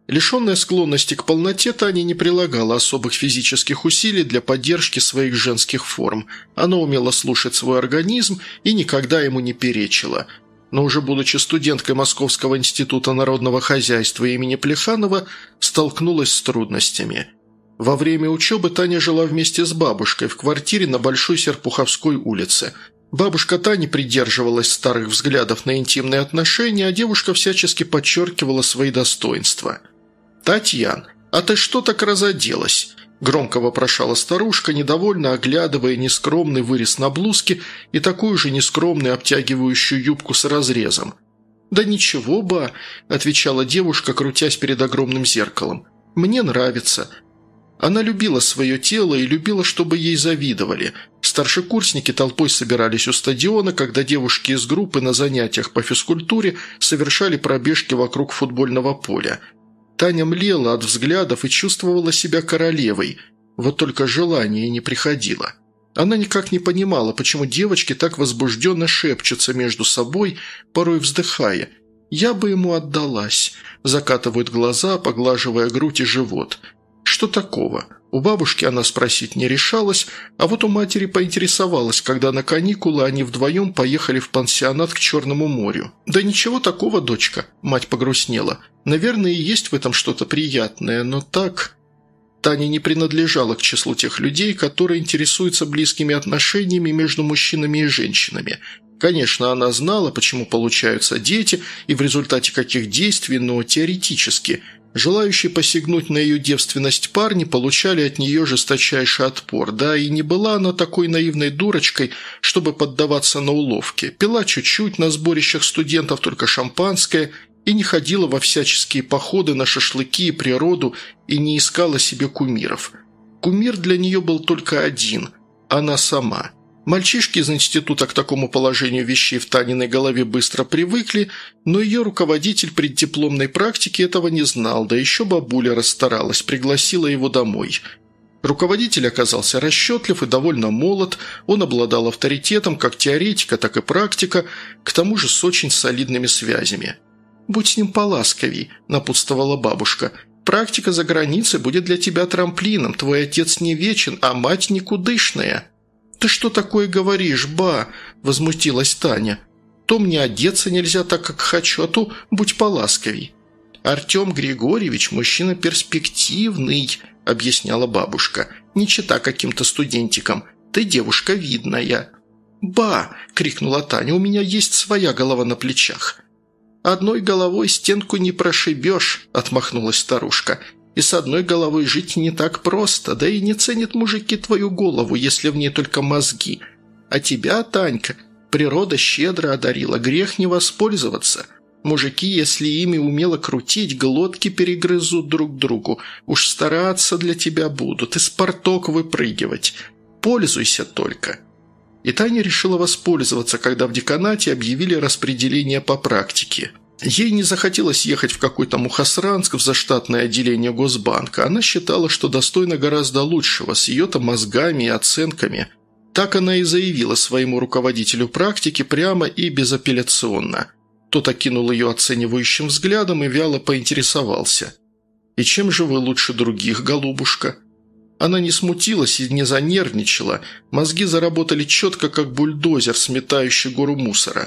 Лишенная склонности к полноте, Таня не прилагала особых физических усилий для поддержки своих женских форм. Она умела слушать свой организм и никогда ему не перечила. Но уже будучи студенткой Московского института народного хозяйства имени Плеханова, столкнулась с трудностями. Во время учебы Таня жила вместе с бабушкой в квартире на Большой Серпуховской улице. Бабушка Тани придерживалась старых взглядов на интимные отношения, а девушка всячески подчеркивала свои достоинства. «Татьян, а ты что так разоделась?» – громко вопрошала старушка, недовольно оглядывая нескромный вырез на блузке и такую же нескромную обтягивающую юбку с разрезом. «Да ничего, ба», – отвечала девушка, крутясь перед огромным зеркалом. «Мне нравится». Она любила свое тело и любила, чтобы ей завидовали. Старшекурсники толпой собирались у стадиона, когда девушки из группы на занятиях по физкультуре совершали пробежки вокруг футбольного поля. Таня млела от взглядов и чувствовала себя королевой, вот только желание не приходило. Она никак не понимала, почему девочки так возбужденно шепчутся между собой, порой вздыхая. «Я бы ему отдалась», закатывают глаза, поглаживая грудь и живот. Что такого? У бабушки она спросить не решалась, а вот у матери поинтересовалась, когда на каникулы они вдвоем поехали в пансионат к Черному морю. «Да ничего такого, дочка», – мать погрустнела. «Наверное, и есть в этом что-то приятное, но так...» Таня не принадлежала к числу тех людей, которые интересуются близкими отношениями между мужчинами и женщинами. Конечно, она знала, почему получаются дети и в результате каких действий, но теоретически – желающие посягнуть на ее девственность парни получали от нее жесточайший отпор, да и не была она такой наивной дурочкой, чтобы поддаваться на уловки. Пила чуть-чуть на сборищах студентов только шампанское и не ходила во всяческие походы на шашлыки и природу и не искала себе кумиров. Кумир для нее был только один – она сама. Мальчишки из института к такому положению вещей в Таниной голове быстро привыкли, но ее руководитель преддипломной практики этого не знал, да еще бабуля расстаралась, пригласила его домой. Руководитель оказался расчетлив и довольно молод, он обладал авторитетом как теоретика, так и практика, к тому же с очень солидными связями. «Будь с ним поласковей», – напутствовала бабушка. «Практика за границей будет для тебя трамплином, твой отец не вечен, а мать никудышная». «Ты что такое говоришь, ба?» – возмутилась Таня. «То мне одеться нельзя так, как хочу, а то будь поласковей». «Артем Григорьевич – мужчина перспективный», – объясняла бабушка. «Не чита каким-то студентикам. Ты девушка видная». «Ба!» – крикнула Таня. «У меня есть своя голова на плечах». «Одной головой стенку не прошибешь», – отмахнулась старушка. «И с одной головой жить не так просто, да и не ценят мужики твою голову, если в ней только мозги. А тебя, Танька, природа щедро одарила, грех не воспользоваться. Мужики, если ими умело крутить, глотки перегрызут друг другу. Уж стараться для тебя будут, из порток выпрыгивать. Пользуйся только». И Таня решила воспользоваться, когда в деканате объявили распределение по практике. Ей не захотелось ехать в какой-то Мухосранск в заштатное отделение Госбанка. Она считала, что достойна гораздо лучшего, с ее-то мозгами и оценками. Так она и заявила своему руководителю практики прямо и безапелляционно. Тот окинул ее оценивающим взглядом и вяло поинтересовался. «И чем же вы лучше других, голубушка?» Она не смутилась и не занервничала. Мозги заработали четко, как бульдозер, сметающий гору мусора.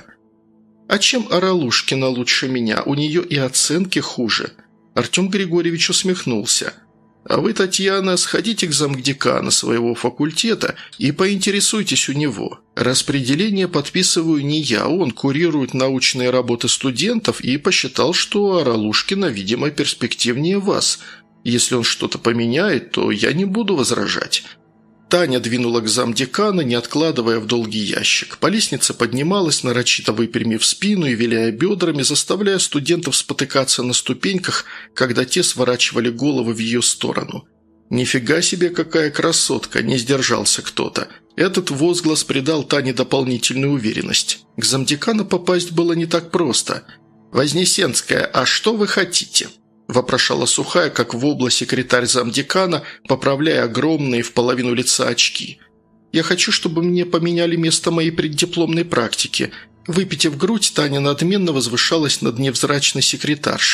«А чем Аралушкина лучше меня? У нее и оценки хуже». Артем Григорьевич усмехнулся. «А вы, Татьяна, сходите к замдекана своего факультета и поинтересуйтесь у него. Распределение подписываю не я, он курирует научные работы студентов и посчитал, что Аралушкина, видимо, перспективнее вас. Если он что-то поменяет, то я не буду возражать». Таня двинула к замдекана, не откладывая в долгий ящик. По лестнице поднималась, нарочито выпрямив спину и виляя бедрами, заставляя студентов спотыкаться на ступеньках, когда те сворачивали головы в ее сторону. «Нифига себе, какая красотка!» – не сдержался кто-то. Этот возглас придал Тане дополнительную уверенность. К замдекану попасть было не так просто. «Вознесенская, а что вы хотите?» – вопрошала Сухая, как в обла секретарь замдекана, поправляя огромные в половину лица очки. «Я хочу, чтобы мне поменяли место моей преддипломной практики». Выпитив грудь, Таня надменно возвышалась над невзрачной секретаршей.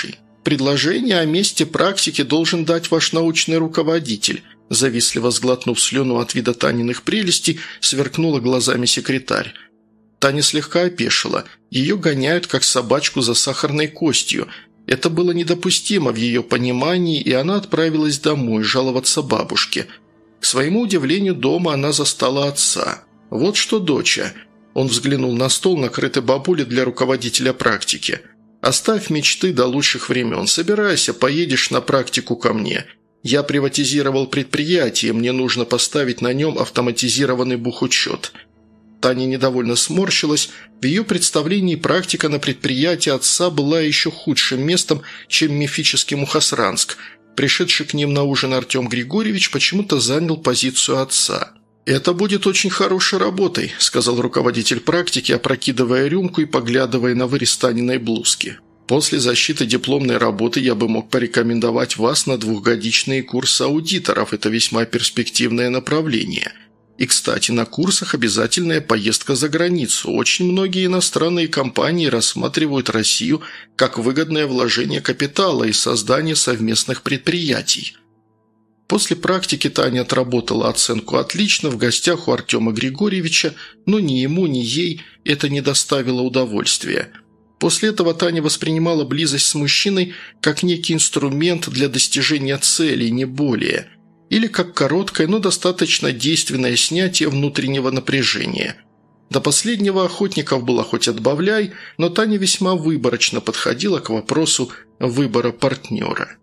«Предложение о месте практики должен дать ваш научный руководитель», завистливо сглотнув слюну от вида Таниных прелестей, сверкнула глазами секретарь. Таня слегка опешила. Ее гоняют, как собачку за сахарной костью. Это было недопустимо в ее понимании, и она отправилась домой жаловаться бабушке. К своему удивлению, дома она застала отца. «Вот что, доча», – он взглянул на стол, накрытый бабулей для руководителя практики. «Оставь мечты до лучших времен, собирайся, поедешь на практику ко мне. Я приватизировал предприятие, мне нужно поставить на нем автоматизированный бухучет». Таня недовольно сморщилась. В ее представлении практика на предприятии отца была еще худшим местом, чем мифический Мухосранск. Пришедший к ним на ужин Артем Григорьевич почему-то занял позицию отца. «Это будет очень хорошей работой», – сказал руководитель практики, опрокидывая рюмку и поглядывая на вырез Таниной блузки. «После защиты дипломной работы я бы мог порекомендовать вас на двухгодичные курсы аудиторов. Это весьма перспективное направление. И, кстати, на курсах обязательная поездка за границу. Очень многие иностранные компании рассматривают Россию как выгодное вложение капитала и создание совместных предприятий». После практики Таня отработала оценку «отлично» в гостях у Артема Григорьевича, но ни ему, ни ей это не доставило удовольствия. После этого Таня воспринимала близость с мужчиной как некий инструмент для достижения целей, не более, или как короткое, но достаточно действенное снятие внутреннего напряжения. До последнего охотников было хоть отбавляй, но Таня весьма выборочно подходила к вопросу выбора партнера.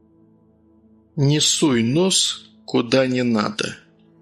«Не суй нос, куда не надо».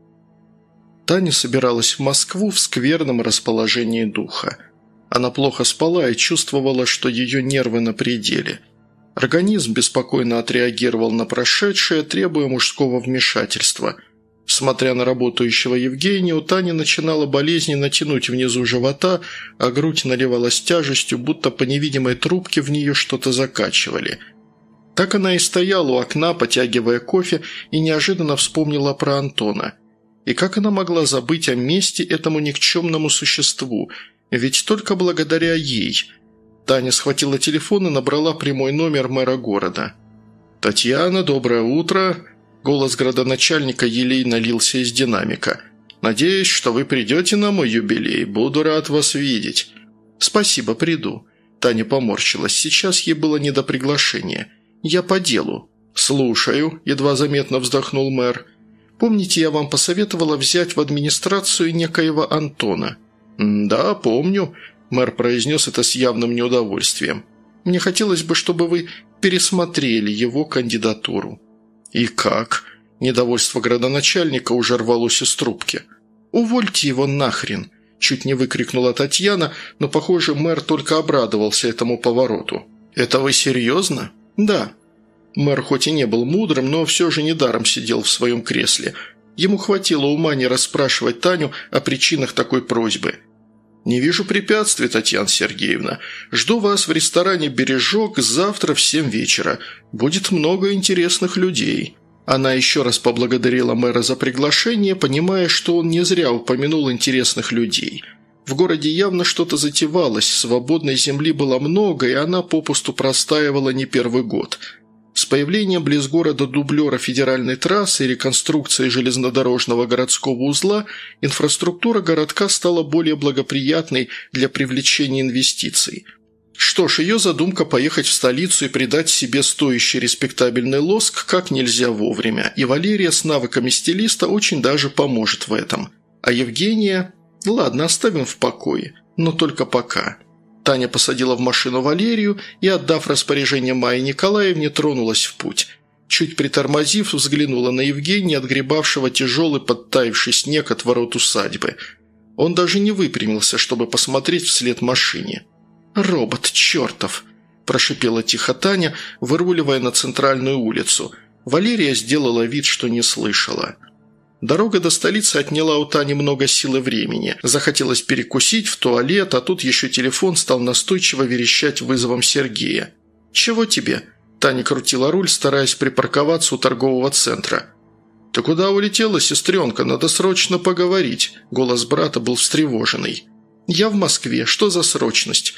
Таня собиралась в Москву в скверном расположении духа. Она плохо спала и чувствовала, что ее нервы на пределе. Организм беспокойно отреагировал на прошедшее, требуя мужского вмешательства. Смотря на работающего Евгения, у Тани начинала болезненно тянуть внизу живота, а грудь наливалась тяжестью, будто по невидимой трубке в нее что-то закачивали. Так она и стояла у окна, потягивая кофе, и неожиданно вспомнила про Антона. И как она могла забыть о месте этому никчемному существу? Ведь только благодаря ей. Таня схватила телефон и набрала прямой номер мэра города. «Татьяна, доброе утро!» Голос градоначальника елейно лился из динамика. «Надеюсь, что вы придете на мой юбилей. Буду рад вас видеть». «Спасибо, приду». Таня поморщилась. Сейчас ей было не до приглашения. «Я по делу». «Слушаю», – едва заметно вздохнул мэр. «Помните, я вам посоветовала взять в администрацию некоего Антона?» «Да, помню», – мэр произнес это с явным неудовольствием. «Мне хотелось бы, чтобы вы пересмотрели его кандидатуру». «И как?» – недовольство градоначальника уже рвалось из трубки. «Увольте его нахрен!» – чуть не выкрикнула Татьяна, но, похоже, мэр только обрадовался этому повороту. «Это вы серьезно?» «Да». Мэр хоть и не был мудрым, но все же недаром сидел в своем кресле. Ему хватило ума не расспрашивать Таню о причинах такой просьбы. «Не вижу препятствий, Татьяна Сергеевна. Жду вас в ресторане «Бережок» завтра в семь вечера. Будет много интересных людей». Она еще раз поблагодарила мэра за приглашение, понимая, что он не зря упомянул интересных людей. В городе явно что-то затевалось, свободной земли было много, и она попусту простаивала не первый год. С появлением близ города дублера федеральной трассы и реконструкцией железнодорожного городского узла инфраструктура городка стала более благоприятной для привлечения инвестиций. Что ж, ее задумка поехать в столицу и придать себе стоящий респектабельный лоск как нельзя вовремя, и Валерия с навыками стилиста очень даже поможет в этом. А Евгения... Ладно, оставим в покое, но только пока. Таня посадила в машину Валерию и, отдав распоряжение Майе Николаевне, тронулась в путь. Чуть притормозив, взглянула на Евгения, отгребавшего тяжелый подтаявший снег от ворот усадьбы. Он даже не выпрямился, чтобы посмотреть вслед машине. «Робот чертов!» – прошипела тихо Таня, выруливая на центральную улицу. Валерия сделала вид, что не слышала. Дорога до столицы отняла у Тани много сил и времени. Захотелось перекусить, в туалет, а тут еще телефон стал настойчиво верещать вызовом Сергея. «Чего тебе?» Таня крутила руль, стараясь припарковаться у торгового центра. «Ты куда улетела, сестренка? Надо срочно поговорить». Голос брата был встревоженный. «Я в Москве. Что за срочность?»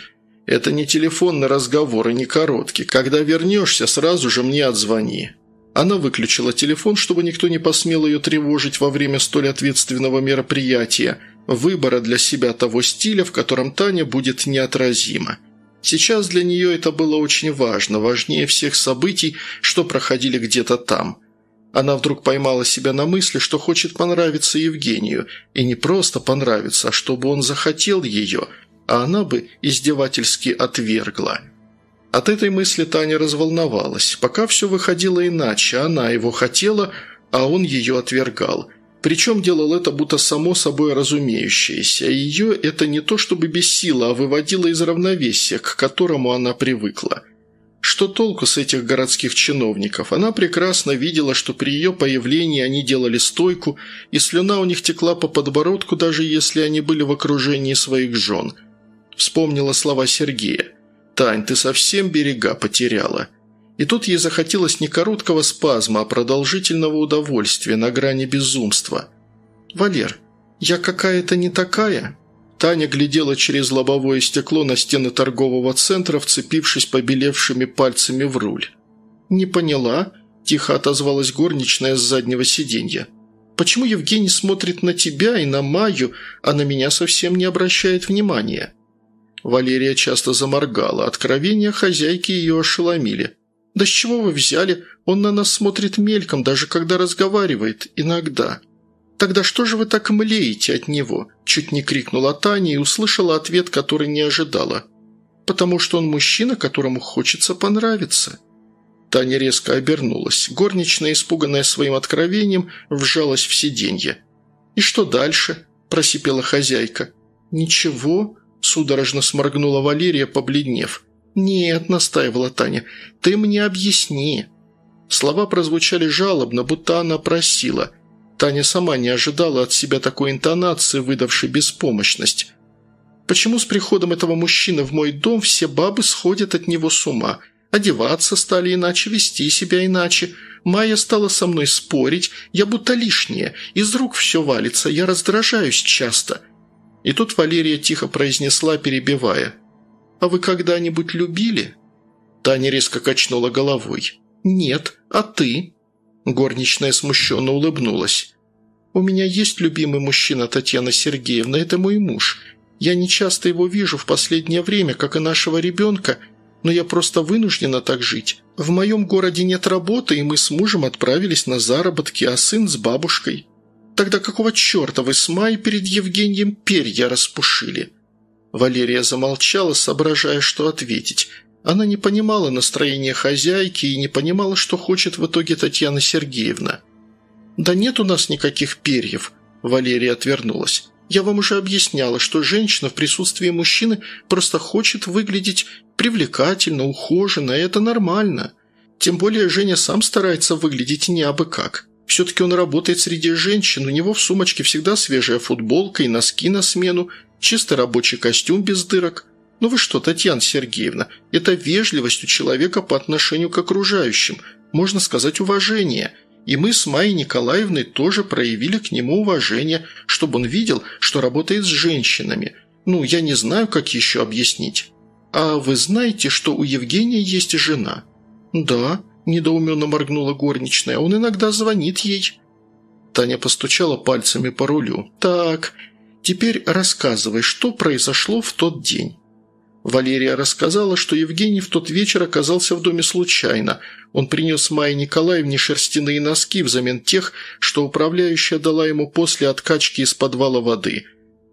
«Это не телефонный разговор и не короткий. Когда вернешься, сразу же мне отзвони». Она выключила телефон, чтобы никто не посмел ее тревожить во время столь ответственного мероприятия, выбора для себя того стиля, в котором Таня будет неотразима. Сейчас для нее это было очень важно, важнее всех событий, что проходили где-то там. Она вдруг поймала себя на мысли, что хочет понравиться Евгению, и не просто понравиться, а чтобы он захотел ее, а она бы издевательски отвергла. От этой мысли Таня разволновалась. Пока все выходило иначе, она его хотела, а он ее отвергал. Причем делал это будто само собой разумеющееся. Ее это не то чтобы бесило, а выводило из равновесия, к которому она привыкла. Что толку с этих городских чиновников? Она прекрасно видела, что при ее появлении они делали стойку, и слюна у них текла по подбородку, даже если они были в окружении своих жен. Вспомнила слова Сергея. «Тань, ты совсем берега потеряла». И тут ей захотелось не короткого спазма, а продолжительного удовольствия на грани безумства. «Валер, я какая-то не такая?» Таня глядела через лобовое стекло на стены торгового центра, вцепившись побелевшими пальцами в руль. «Не поняла», – тихо отозвалась горничная с заднего сиденья. «Почему Евгений смотрит на тебя и на Майю, а на меня совсем не обращает внимания?» Валерия часто заморгала. Откровения хозяйки ее ошеломили. «Да с чего вы взяли? Он на нас смотрит мельком, даже когда разговаривает. Иногда». «Тогда что же вы так млеете от него?» – чуть не крикнула Таня и услышала ответ, который не ожидала. «Потому что он мужчина, которому хочется понравиться». Таня резко обернулась. Горничная, испуганная своим откровением, вжалась в сиденье. «И что дальше?» – просипела хозяйка. «Ничего», – судорожно сморгнула Валерия, побледнев. «Нет», – настаивала Таня, – «ты мне объясни». Слова прозвучали жалобно, будто она просила. Таня сама не ожидала от себя такой интонации, выдавшей беспомощность. «Почему с приходом этого мужчины в мой дом все бабы сходят от него с ума? Одеваться стали иначе, вести себя иначе. Майя стала со мной спорить, я будто лишняя, из рук все валится, я раздражаюсь часто». И тут Валерия тихо произнесла, перебивая. «А вы когда-нибудь любили?» Таня резко качнула головой. «Нет, а ты?» Горничная смущенно улыбнулась. «У меня есть любимый мужчина, Татьяна Сергеевна, это мой муж. Я не часто его вижу в последнее время, как и нашего ребенка, но я просто вынуждена так жить. В моем городе нет работы, и мы с мужем отправились на заработки, а сын с бабушкой. Тогда какого черта вы с Майей перед Евгением перья распушили?» Валерия замолчала, соображая, что ответить. Она не понимала настроения хозяйки и не понимала, что хочет в итоге Татьяна Сергеевна. «Да нет у нас никаких перьев», – Валерия отвернулась. «Я вам уже объясняла, что женщина в присутствии мужчины просто хочет выглядеть привлекательно, ухоженно, и это нормально. Тем более Женя сам старается выглядеть не абы как. Все-таки он работает среди женщин, у него в сумочке всегда свежая футболка и носки на смену, чистый рабочий костюм без дырок. Ну вы что, Татьяна Сергеевна, это вежливость у человека по отношению к окружающим, можно сказать, уважение. И мы с Майей Николаевной тоже проявили к нему уважение, чтобы он видел, что работает с женщинами. Ну, я не знаю, как еще объяснить. А вы знаете, что у Евгения есть жена?» «Да», – недоуменно моргнула горничная, – «он иногда звонит ей». Таня постучала пальцами по рулю. «Так, теперь рассказывай, что произошло в тот день». Валерия рассказала, что Евгений в тот вечер оказался в доме случайно. Он принес Майе Николаевне шерстяные носки взамен тех, что управляющая дала ему после откачки из подвала воды.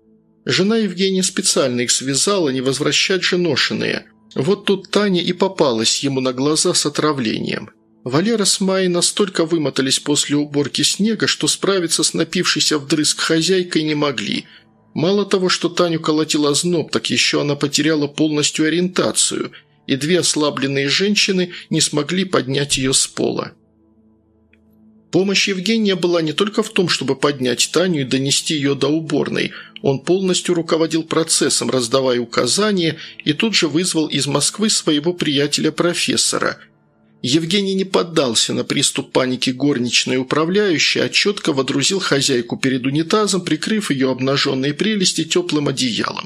Жена Евгения специально их связала, не возвращать же ношеные. Вот тут Таня и попалась ему на глаза с отравлением. Валера с Майей настолько вымотались после уборки снега, что справиться с напившейся вдрызг хозяйкой не могли. Мало того, что Таню колотила озноб, так еще она потеряла полностью ориентацию, и две ослабленные женщины не смогли поднять ее с пола. Помощь Евгения была не только в том, чтобы поднять Таню и донести ее до уборной. Он полностью руководил процессом, раздавая указания, и тут же вызвал из Москвы своего приятеля-профессора. Евгений не поддался на приступ паники горничной управляющей, а четко водрузил хозяйку перед унитазом, прикрыв ее обнаженные прелести теплым одеялом.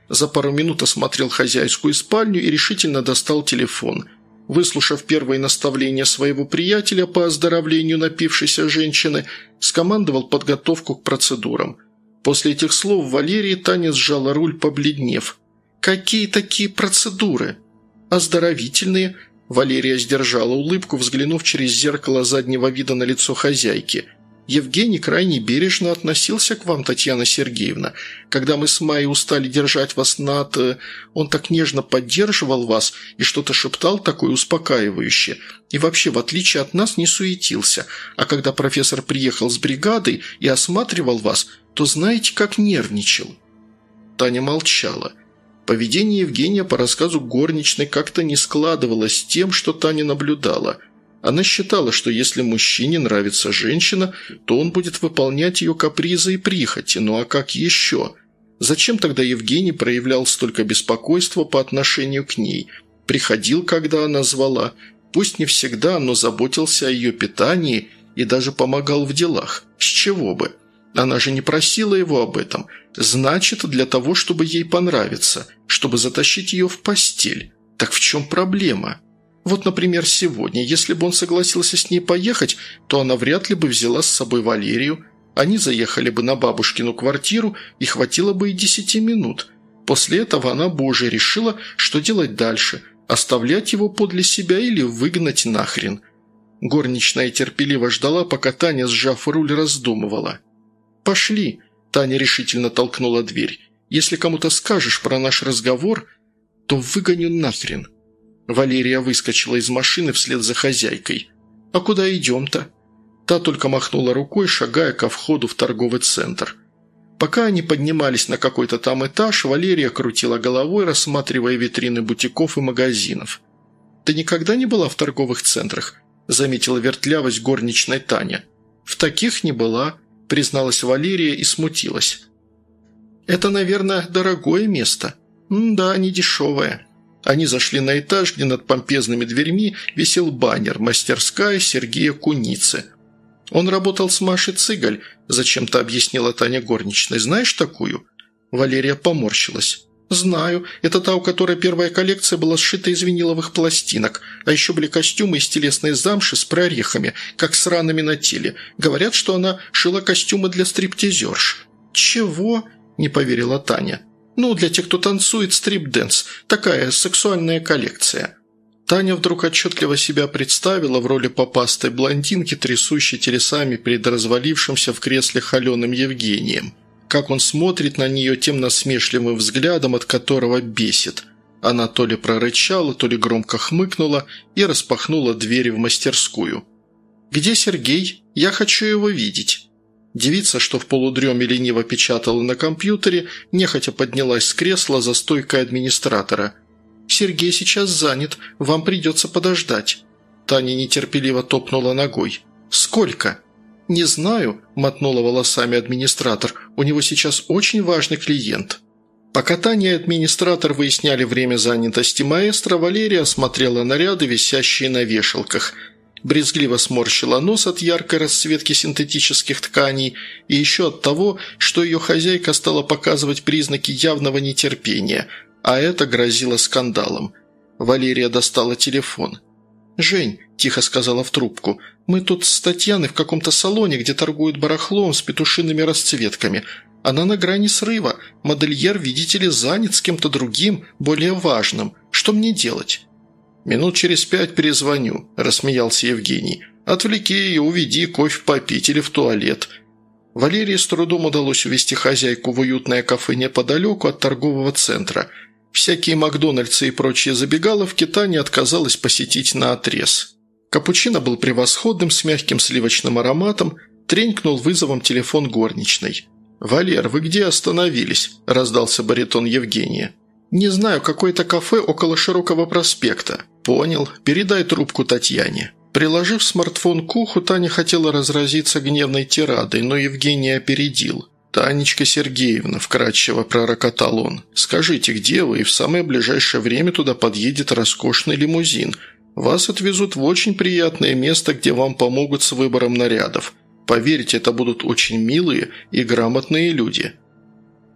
За пару минут осмотрел хозяйскую спальню и решительно достал телефон. Выслушав первые наставления своего приятеля по оздоровлению напившейся женщины, скомандовал подготовку к процедурам. После этих слов Валерии Таня сжала руль, побледнев. «Какие такие процедуры?» «Оздоровительные». Валерия сдержала улыбку, взглянув через зеркало заднего вида на лицо хозяйки. «Евгений крайне бережно относился к вам, Татьяна Сергеевна. Когда мы с Майей устали держать вас над... Он так нежно поддерживал вас и что-то шептал такое успокаивающее. И вообще, в отличие от нас, не суетился. А когда профессор приехал с бригадой и осматривал вас, то знаете, как нервничал?» Таня молчала. Поведение Евгения по рассказу горничной как-то не складывалось с тем, что Таня наблюдала. Она считала, что если мужчине нравится женщина, то он будет выполнять ее капризы и прихоти. Ну а как еще? Зачем тогда Евгений проявлял столько беспокойства по отношению к ней? Приходил, когда она звала. Пусть не всегда, но заботился о ее питании и даже помогал в делах. С чего бы? Она же не просила его об этом. Значит, для того, чтобы ей понравиться, чтобы затащить ее в постель. Так в чем проблема? Вот, например, сегодня, если бы он согласился с ней поехать, то она вряд ли бы взяла с собой Валерию. Они заехали бы на бабушкину квартиру, и хватило бы и десяти минут. После этого она бы уже решила, что делать дальше – оставлять его подле себя или выгнать нахрен. Горничная терпеливо ждала, пока Таня, сжав руль, раздумывала. «Пошли», – Таня решительно толкнула дверь. «Если кому-то скажешь про наш разговор, то выгоню нахрен». Валерия выскочила из машины вслед за хозяйкой. «А куда идем-то?» Та только махнула рукой, шагая ко входу в торговый центр. Пока они поднимались на какой-то там этаж, Валерия крутила головой, рассматривая витрины бутиков и магазинов. «Ты никогда не была в торговых центрах?» – заметила вертлявость горничной Таня. «В таких не была», – призналась Валерия и смутилась. «Это, наверное, дорогое место?» «Да, не дешевое». Они зашли на этаж, где над помпезными дверьми висел баннер «Мастерская Сергея Куницы». «Он работал с Машей Цыгаль», – зачем-то объяснила Таня горничной. «Знаешь такую?» Валерия поморщилась. «Знаю. Это та, у которой первая коллекция была сшита из виниловых пластинок. А еще были костюмы из телесной замши с прорехами, как с ранами на теле. Говорят, что она шила костюмы для стриптизерш». «Чего?» – не поверила Таня. «Ну, для тех, кто танцует стрип-дэнс. Такая сексуальная коллекция». Таня вдруг отчетливо себя представила в роли попастой блондинки, трясущей телесами перед развалившимся в кресле холеным Евгением. Как он смотрит на нее тем насмешливым взглядом, от которого бесит. Она то ли прорычала, то ли громко хмыкнула и распахнула двери в мастерскую. «Где Сергей? Я хочу его видеть». Девица, что в полудреме лениво печатала на компьютере, нехотя поднялась с кресла за стойкой администратора. «Сергей сейчас занят, вам придется подождать». Таня нетерпеливо топнула ногой. «Сколько?» «Не знаю», – мотнула волосами администратор. «У него сейчас очень важный клиент». Пока Таня и администратор выясняли время занятости маэстро, Валерия осмотрела наряды, висящие на вешалках. Брезгливо сморщила нос от яркой расцветки синтетических тканей и еще от того, что ее хозяйка стала показывать признаки явного нетерпения, а это грозило скандалом. Валерия достала телефон. «Жень», – тихо сказала в трубку, – «мы тут с Татьяной в каком-то салоне, где торгуют барахлом с петушиными расцветками. Она на грани срыва. Модельер, видите ли, занят с кем-то другим, более важным. Что мне делать?» «Минут через пять перезвоню», – рассмеялся Евгений. «Отвлеки ее, уведи кофе попить или в туалет». Валерии с трудом удалось увести хозяйку в уютное кафе неподалеку от торгового центра. Всякие Макдональдсы и прочие забегаловки Таня отказалась посетить наотрез. Капучино был превосходным, с мягким сливочным ароматом, тренькнул вызовом телефон горничной. «Валер, вы где остановились?» – раздался баритон Евгения. «Не знаю, какое-то кафе около Широкого проспекта». «Понял. Передай трубку Татьяне». Приложив смартфон к уху, Таня хотела разразиться гневной тирадой, но Евгений опередил. «Танечка Сергеевна», – вкратчиво пророкотал он, – «скажите, где вы, и в самое ближайшее время туда подъедет роскошный лимузин. Вас отвезут в очень приятное место, где вам помогут с выбором нарядов. Поверьте, это будут очень милые и грамотные люди».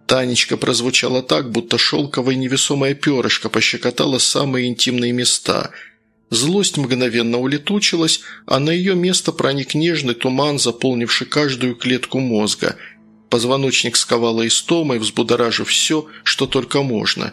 «Танечка» прозвучало так, будто шелковое невесомое перышко пощекотало самые интимные места. Злость мгновенно улетучилась, а на ее место проник нежный туман, заполнивший каждую клетку мозга. Позвоночник сковало истомой, взбудоражив все, что только можно.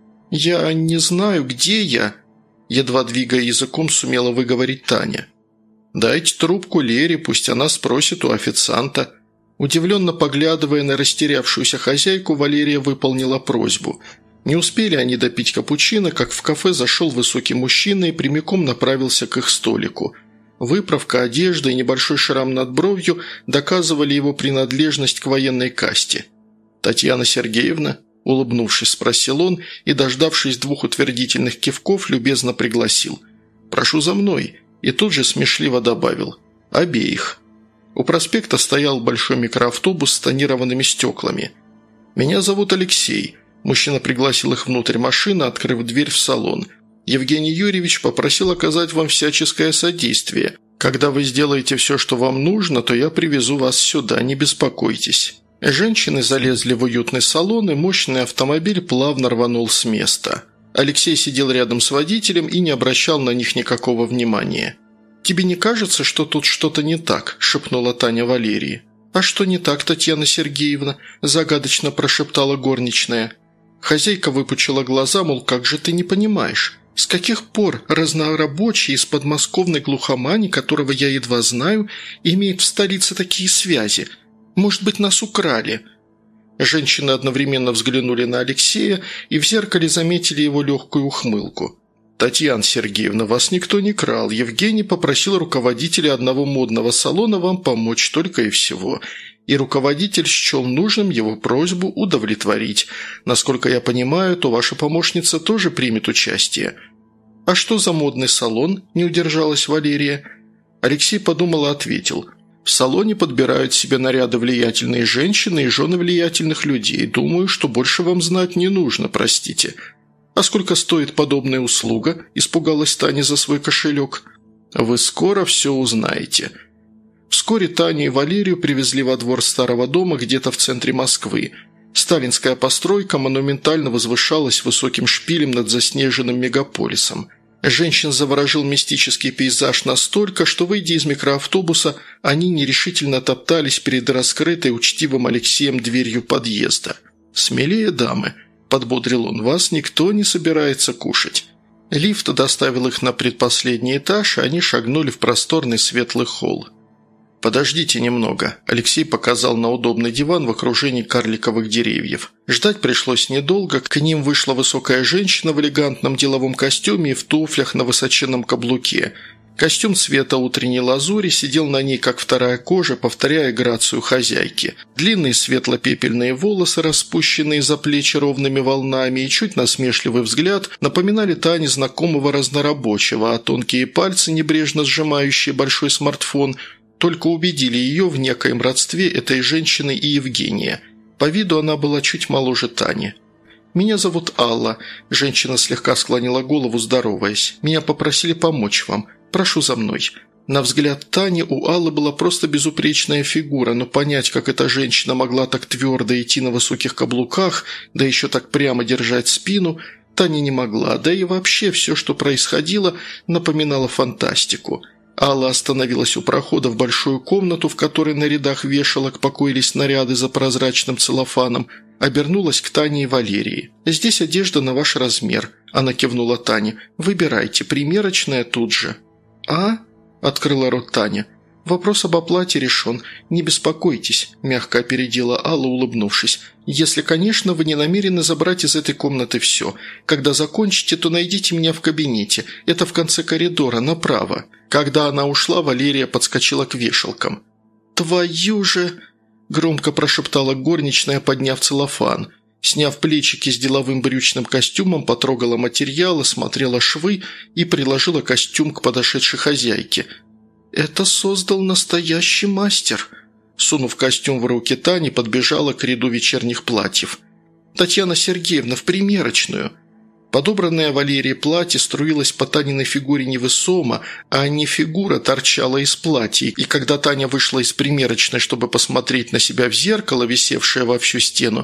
«Я не знаю, где я», – едва двигая языком, сумела выговорить Таня. «Дайте трубку Лере, пусть она спросит у официанта». Удивленно поглядывая на растерявшуюся хозяйку, Валерия выполнила просьбу. Не успели они допить капучино, как в кафе зашел высокий мужчина и прямиком направился к их столику. Выправка, одежда и небольшой шрам над бровью доказывали его принадлежность к военной касте. «Татьяна Сергеевна?» – улыбнувшись, спросил он и, дождавшись двух утвердительных кивков, любезно пригласил. «Прошу за мной», и тут же смешливо добавил. «Обеих». У проспекта стоял большой микроавтобус с тонированными стеклами. «Меня зовут Алексей». Мужчина пригласил их внутрь машины, открыв дверь в салон. «Евгений Юрьевич попросил оказать вам всяческое содействие. Когда вы сделаете все, что вам нужно, то я привезу вас сюда, не беспокойтесь». Женщины залезли в уютный салон, и мощный автомобиль плавно рванул с места. Алексей сидел рядом с водителем и не обращал на них никакого внимания. «Тебе не кажется, что тут что-то не так?» – шепнула Таня Валерии. «А что не так, Татьяна Сергеевна?» – загадочно прошептала горничная. Хозяйка выпучила глаза, мол, как же ты не понимаешь? С каких пор разнорабочий из подмосковной глухомани, которого я едва знаю, имеет в столице такие связи? Может быть, нас украли?» Женщины одновременно взглянули на Алексея и в зеркале заметили его легкую ухмылку. «Татьяна Сергеевна, вас никто не крал. Евгений попросил руководителя одного модного салона вам помочь только и всего. И руководитель счел нужным его просьбу удовлетворить. Насколько я понимаю, то ваша помощница тоже примет участие». «А что за модный салон?» – не удержалась Валерия. Алексей подумал и ответил. «В салоне подбирают себе наряды влиятельные женщины и жены влиятельных людей. Думаю, что больше вам знать не нужно, простите». «А сколько стоит подобная услуга?» – испугалась Таня за свой кошелек. «Вы скоро все узнаете». Вскоре Таню и Валерию привезли во двор старого дома где-то в центре Москвы. Сталинская постройка монументально возвышалась высоким шпилем над заснеженным мегаполисом. Женщин заворожил мистический пейзаж настолько, что, выйдя из микроавтобуса, они нерешительно топтались перед раскрытой учтивым Алексеем дверью подъезда. «Смелее, дамы», – подбодрил он, – «вас никто не собирается кушать». Лифт доставил их на предпоследний этаж, и они шагнули в просторный светлый холл. «Подождите немного», – Алексей показал на удобный диван в окружении карликовых деревьев. Ждать пришлось недолго, к ним вышла высокая женщина в элегантном деловом костюме и в туфлях на высоченном каблуке. Костюм цвета утренней лазури сидел на ней, как вторая кожа, повторяя грацию хозяйки. Длинные светло-пепельные волосы, распущенные за плечи ровными волнами, и чуть насмешливый взгляд напоминали Тане знакомого разнорабочего, а тонкие пальцы, небрежно сжимающие большой смартфон, только убедили ее в некоем родстве этой женщины и Евгения. По виду она была чуть моложе Тани. «Меня зовут Алла», – женщина слегка склонила голову, здороваясь. «Меня попросили помочь вам. Прошу за мной». На взгляд Тани у Аллы была просто безупречная фигура, но понять, как эта женщина могла так твердо идти на высоких каблуках, да еще так прямо держать спину, Таня не могла, да и вообще все, что происходило, напоминало фантастику. Алла остановилась у прохода в большую комнату, в которой на рядах вешалок покоились наряды за прозрачным целлофаном, обернулась к Тане и Валерии. «Здесь одежда на ваш размер», – она кивнула Тане. «Выбирайте, примерочная тут же». «А?» – открыла рот Таня. «Вопрос об оплате решен. Не беспокойтесь», – мягко опередила Алла, улыбнувшись. «Если, конечно, вы не намерены забрать из этой комнаты все. Когда закончите, то найдите меня в кабинете. Это в конце коридора, направо». Когда она ушла, Валерия подскочила к вешалкам. «Твою же!» – громко прошептала горничная, подняв целлофан. Сняв плечики с деловым брючным костюмом, потрогала материал, осмотрела швы и приложила костюм к подошедшей хозяйке. «Это создал настоящий мастер!» Сунув костюм в руки Тани, подбежала к ряду вечерних платьев. «Татьяна Сергеевна, в примерочную!» Подобранное Валерии платье струилось по Таниной фигуре невесомо, а не фигура торчала из платья, и когда Таня вышла из примерочной, чтобы посмотреть на себя в зеркало, висевшее во всю стену,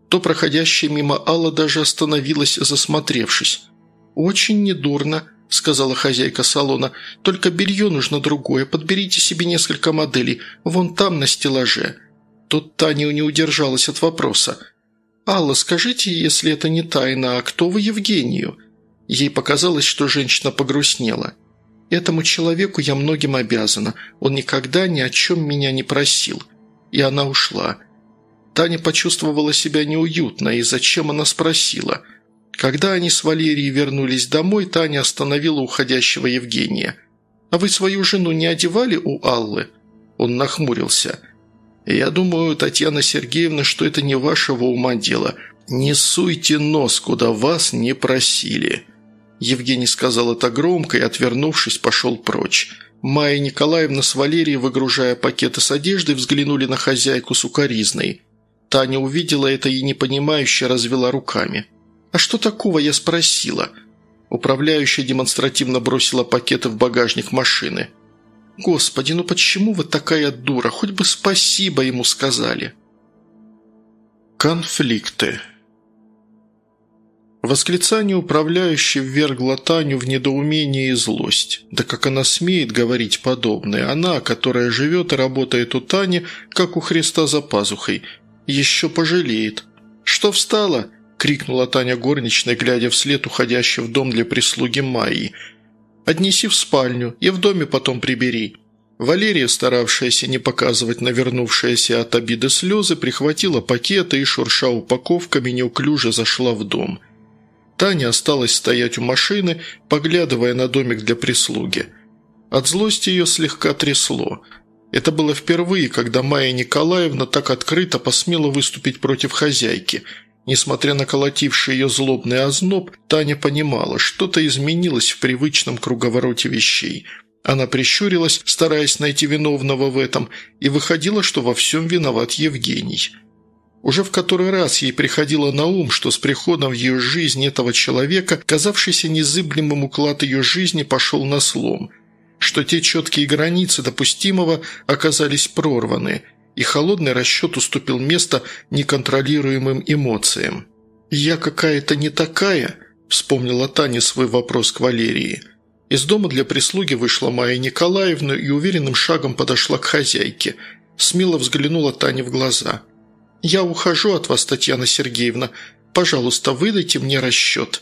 то проходящая мимо Алла даже остановилась, засмотревшись. «Очень недурно», – сказала хозяйка салона, – «только белье нужно другое, подберите себе несколько моделей, вон там на стеллаже». Тут Таня не удержалась от вопроса. «Алла, скажите, если это не тайна, а кто вы Евгению?» Ей показалось, что женщина погрустнела. «Этому человеку я многим обязана, он никогда ни о чем меня не просил». И она ушла. Таня почувствовала себя неуютно, и зачем она спросила? Когда они с Валерией вернулись домой, Таня остановила уходящего Евгения. «А вы свою жену не одевали у Аллы?» Он нахмурился. «Я думаю, Татьяна Сергеевна, что это не вашего ума дело. Не суйте нос, куда вас не просили». Евгений сказал это громко и, отвернувшись, пошел прочь. Майя Николаевна с Валерией, выгружая пакеты с одеждой, взглянули на хозяйку сукаризной. Таня увидела это и непонимающе развела руками. «А что такого?» – я спросила. Управляющая демонстративно бросила пакеты в багажник машины. «Господи, ну почему вы такая дура? Хоть бы спасибо ему сказали». Конфликты. Восклицание управляющей ввергло Таню в недоумение и злость. Да как она смеет говорить подобное? Она, которая живет и работает у Тани, как у Христа за пазухой. Еще пожалеет. «Что встала?» – крикнула Таня горничной, глядя вслед уходящей в дом для прислуги Майи. «Отнеси в спальню и в доме потом прибери». Валерия, старавшаяся не показывать навернувшиеся от обиды слезы, прихватила пакеты и, шурша упаковками, неуклюже зашла в дом. Таня осталась стоять у машины, поглядывая на домик для прислуги. От злости ее слегка трясло. Это было впервые, когда Майя Николаевна так открыто посмела выступить против хозяйки. Несмотря на колотивший ее злобный озноб, Таня понимала, что-то изменилось в привычном круговороте вещей. Она прищурилась, стараясь найти виновного в этом, и выходило, что во всем виноват Евгений. Уже в который раз ей приходило на ум, что с приходом в ее жизнь этого человека, казавшийся незыблемым уклад ее жизни, пошел на слом, что те четкие границы допустимого оказались прорваны, и холодный расчет уступил место неконтролируемым эмоциям. «Я какая-то не такая», – вспомнила Таня свой вопрос к Валерии. Из дома для прислуги вышла Майя Николаевна и уверенным шагом подошла к хозяйке. Смело взглянула Тане в глаза. «Я ухожу от вас, Татьяна Сергеевна. Пожалуйста, выдайте мне расчет».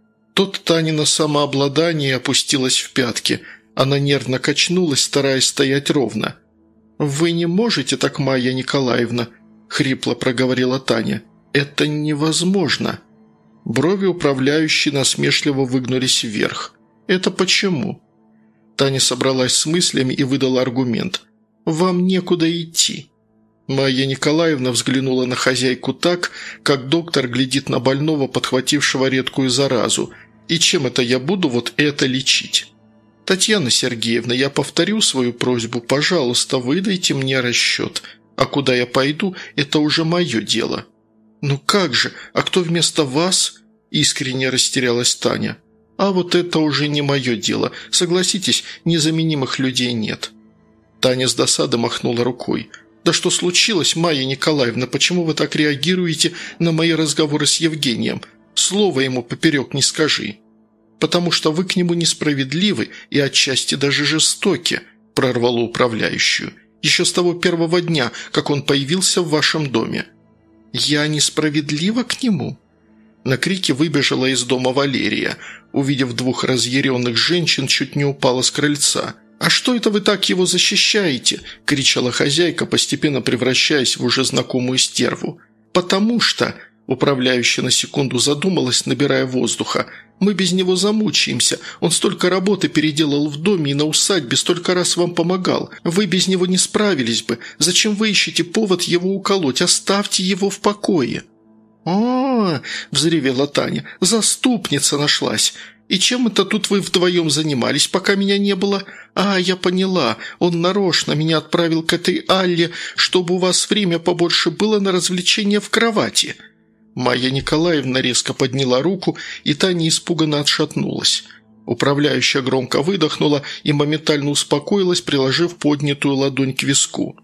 Тут Танина самообладание опустилось в пятки. Она нервно качнулась, стараясь стоять ровно. «Вы не можете так, Майя Николаевна», – хрипло проговорила Таня. «Это невозможно». Брови управляющей насмешливо выгнулись вверх. «Это почему?» Таня собралась с мыслями и выдала аргумент. «Вам некуда идти». Майя Николаевна взглянула на хозяйку так, как доктор глядит на больного, подхватившего редкую заразу. «И чем это я буду вот это лечить?» «Татьяна Сергеевна, я повторю свою просьбу. Пожалуйста, выдайте мне расчет. А куда я пойду, это уже мое дело». «Ну как же? А кто вместо вас?» – искренне растерялась Таня. «А вот это уже не мое дело. Согласитесь, незаменимых людей нет». Таня с досады махнула рукой. «Да что случилось, Майя Николаевна? Почему вы так реагируете на мои разговоры с Евгением? Слова ему поперек не скажи». «Потому что вы к нему несправедливы и отчасти даже жестоки», – прорвало управляющую. «Еще с того первого дня, как он появился в вашем доме». «Я несправедлива к нему?» На крики выбежала из дома Валерия. Увидев двух разъяренных женщин, чуть не упала с крыльца. «А что это вы так его защищаете?» – кричала хозяйка, постепенно превращаясь в уже знакомую стерву. «Потому что...» – управляющая на секунду задумалась, набирая воздуха. «Мы без него замучаемся. Он столько работы переделал в доме и на усадьбе, столько раз вам помогал. Вы без него не справились бы. Зачем вы ищете повод его уколоть? Оставьте его в покое». «О-о-о!» – взревела Таня. «Заступница нашлась! И чем это тут вы вдвоем занимались, пока меня не было? А, я поняла, он нарочно меня отправил к этой Алле, чтобы у вас время побольше было на развлечения в кровати». Майя Николаевна резко подняла руку, и Таня испуганно отшатнулась. Управляющая громко выдохнула и моментально успокоилась, приложив поднятую ладонь к виску.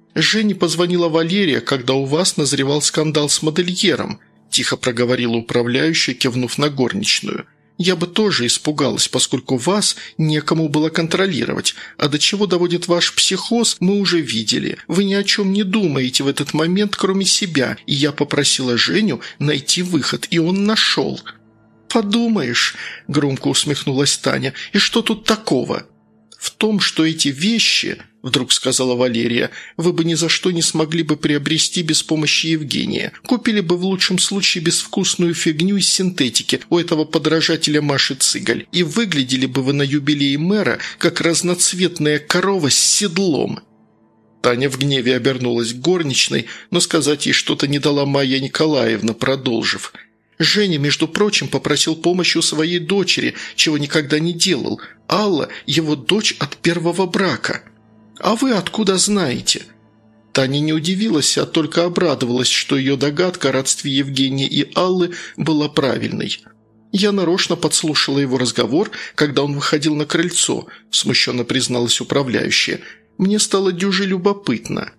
«Жене позвонила Валерия, когда у вас назревал скандал с модельером», – тихо проговорила управляющая, кивнув на горничную. «Я бы тоже испугалась, поскольку вас некому было контролировать, а до чего доводит ваш психоз, мы уже видели. Вы ни о чем не думаете в этот момент, кроме себя, и я попросила Женю найти выход, и он нашел». «Подумаешь», – громко усмехнулась Таня, – «и что тут такого?» «В том, что эти вещи, – вдруг сказала Валерия, – вы бы ни за что не смогли бы приобрести без помощи Евгения. Купили бы в лучшем случае безвкусную фигню из синтетики у этого подражателя Маши Цыгаль, и выглядели бы вы на юбилее мэра, как разноцветная корова с седлом». Таня в гневе обернулась к горничной, но сказать ей что-то не дала Майя Николаевна, продолжив – «Женя, между прочим, попросил помощи у своей дочери, чего никогда не делал. Алла – его дочь от первого брака. А вы откуда знаете?» Таня не удивилась, а только обрадовалась, что ее догадка о родстве Евгения и Аллы была правильной. «Я нарочно подслушала его разговор, когда он выходил на крыльцо», – смущенно призналась управляющая. «Мне стало дюже любопытно».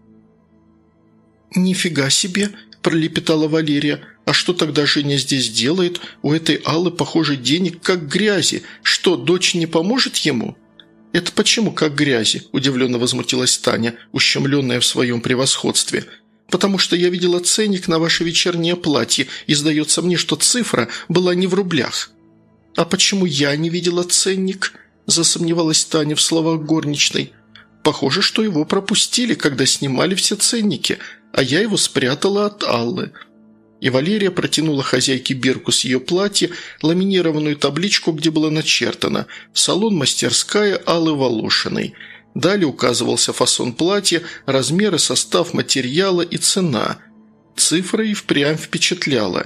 «Нифига себе!» – пролепетала Валерия. «А что тогда Женя здесь делает? У этой Аллы, похоже, денег как грязи. Что, дочь не поможет ему?» «Это почему как грязи?» – удивленно возмутилась Таня, ущемленная в своем превосходстве. «Потому что я видела ценник на ваше вечернее платье, и сдается мне, что цифра была не в рублях». «А почему я не видела ценник?» – засомневалась Таня в словах горничной. «Похоже, что его пропустили, когда снимали все ценники, а я его спрятала от Аллы». И Валерия протянула хозяйке бирку с ее платья, ламинированную табличку, где было начертано «Салон-мастерская Аллы Волошиной». Далее указывался фасон платья, размеры, состав материала и цена. Цифра и впрямь впечатляла.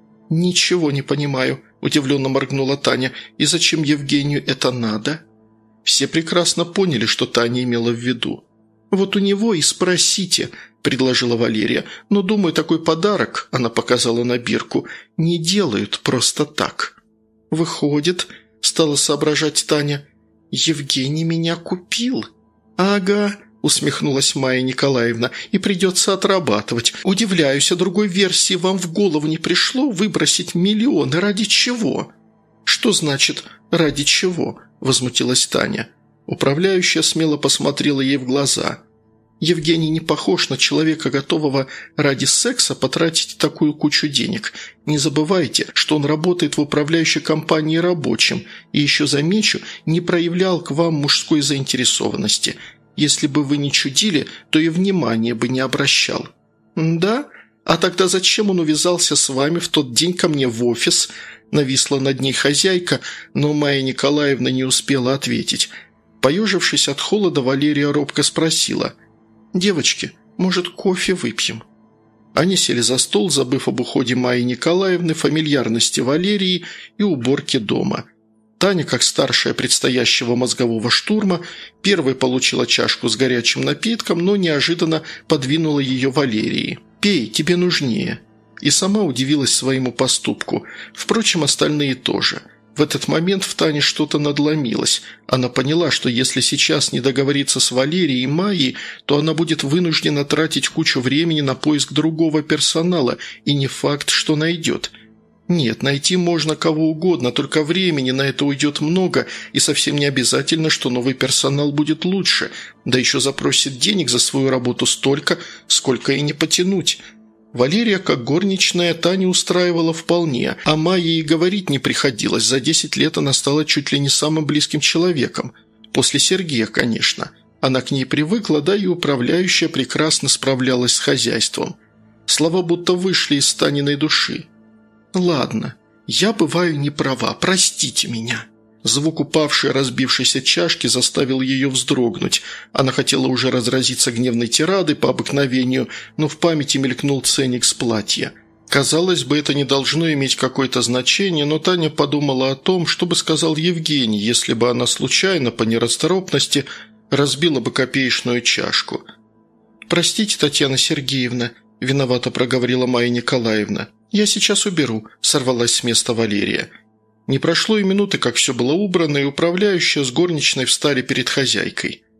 «Ничего не понимаю», – удивленно моргнула Таня. «И зачем Евгению это надо?» Все прекрасно поняли, что Таня имела в виду. «Вот у него и спросите», – предложила Валерия. «Но, думаю, такой подарок», – она показала на бирку, – «не делают просто так». «Выходит», – стала соображать Таня, – «Евгений меня купил». «Ага», – усмехнулась Майя Николаевна, – «и придется отрабатывать. Удивляюсь, а другой версии вам в голову не пришло выбросить миллионы ради чего?» «Что значит «ради чего»?» – возмутилась Таня. Управляющая смело посмотрела ей в глаза. «Евгений не похож на человека, готового ради секса потратить такую кучу денег. Не забывайте, что он работает в управляющей компании рабочим и, еще замечу, не проявлял к вам мужской заинтересованности. Если бы вы не чудили, то и внимания бы не обращал». «Да? А тогда зачем он увязался с вами в тот день ко мне в офис?» Нависла над ней хозяйка, но Майя Николаевна не успела ответить. Поежившись от холода, Валерия робко спросила: «Девочки, может, кофе выпьем?» Они сели за стол, забыв об уходе Майи Николаевны, фамильярности Валерии и уборке дома. Таня, как старшая предстоящего мозгового штурма, первой получила чашку с горячим напитком, но неожиданно подвинула ее Валерии. «Пей, тебе нужнее». И сама удивилась своему поступку. Впрочем, остальные тоже. В этот момент в Тане что-то надломилось. Она поняла, что если сейчас не договориться с Валерией и Майей, то она будет вынуждена тратить кучу времени на поиск другого персонала, и не факт, что найдет. Нет, найти можно кого угодно, только времени на это уйдет много, и совсем не обязательно, что новый персонал будет лучше, да еще запросит денег за свою работу столько, сколько и не потянуть. Валерия, как горничная, Таня устраивала вполне, а Майе и говорить не приходилось. За десять лет она стала чуть ли не самым близким человеком. После Сергея, конечно. Она к ней привыкла, да и управляющая прекрасно справлялась с хозяйством. Слова будто вышли из Таниной души. «Ладно, я бываю не права, простите меня». Звук упавшей, разбившейся чашки заставил ее вздрогнуть. Она хотела уже разразиться гневной тирадой по обыкновению, но в памяти мелькнул ценник с платья. Казалось бы, это не должно иметь какое-то значение, но Таня подумала о том, что бы сказал Евгений, если бы она случайно, по нерасторопности, разбила бы копеечную чашку. «Простите, Татьяна Сергеевна», – виновато проговорила Майя Николаевна. «Я сейчас уберу», – сорвалась с места Валерия. Не прошло и минуты, как все было убрано, и управляющая с горничной встали перед хозяйкой.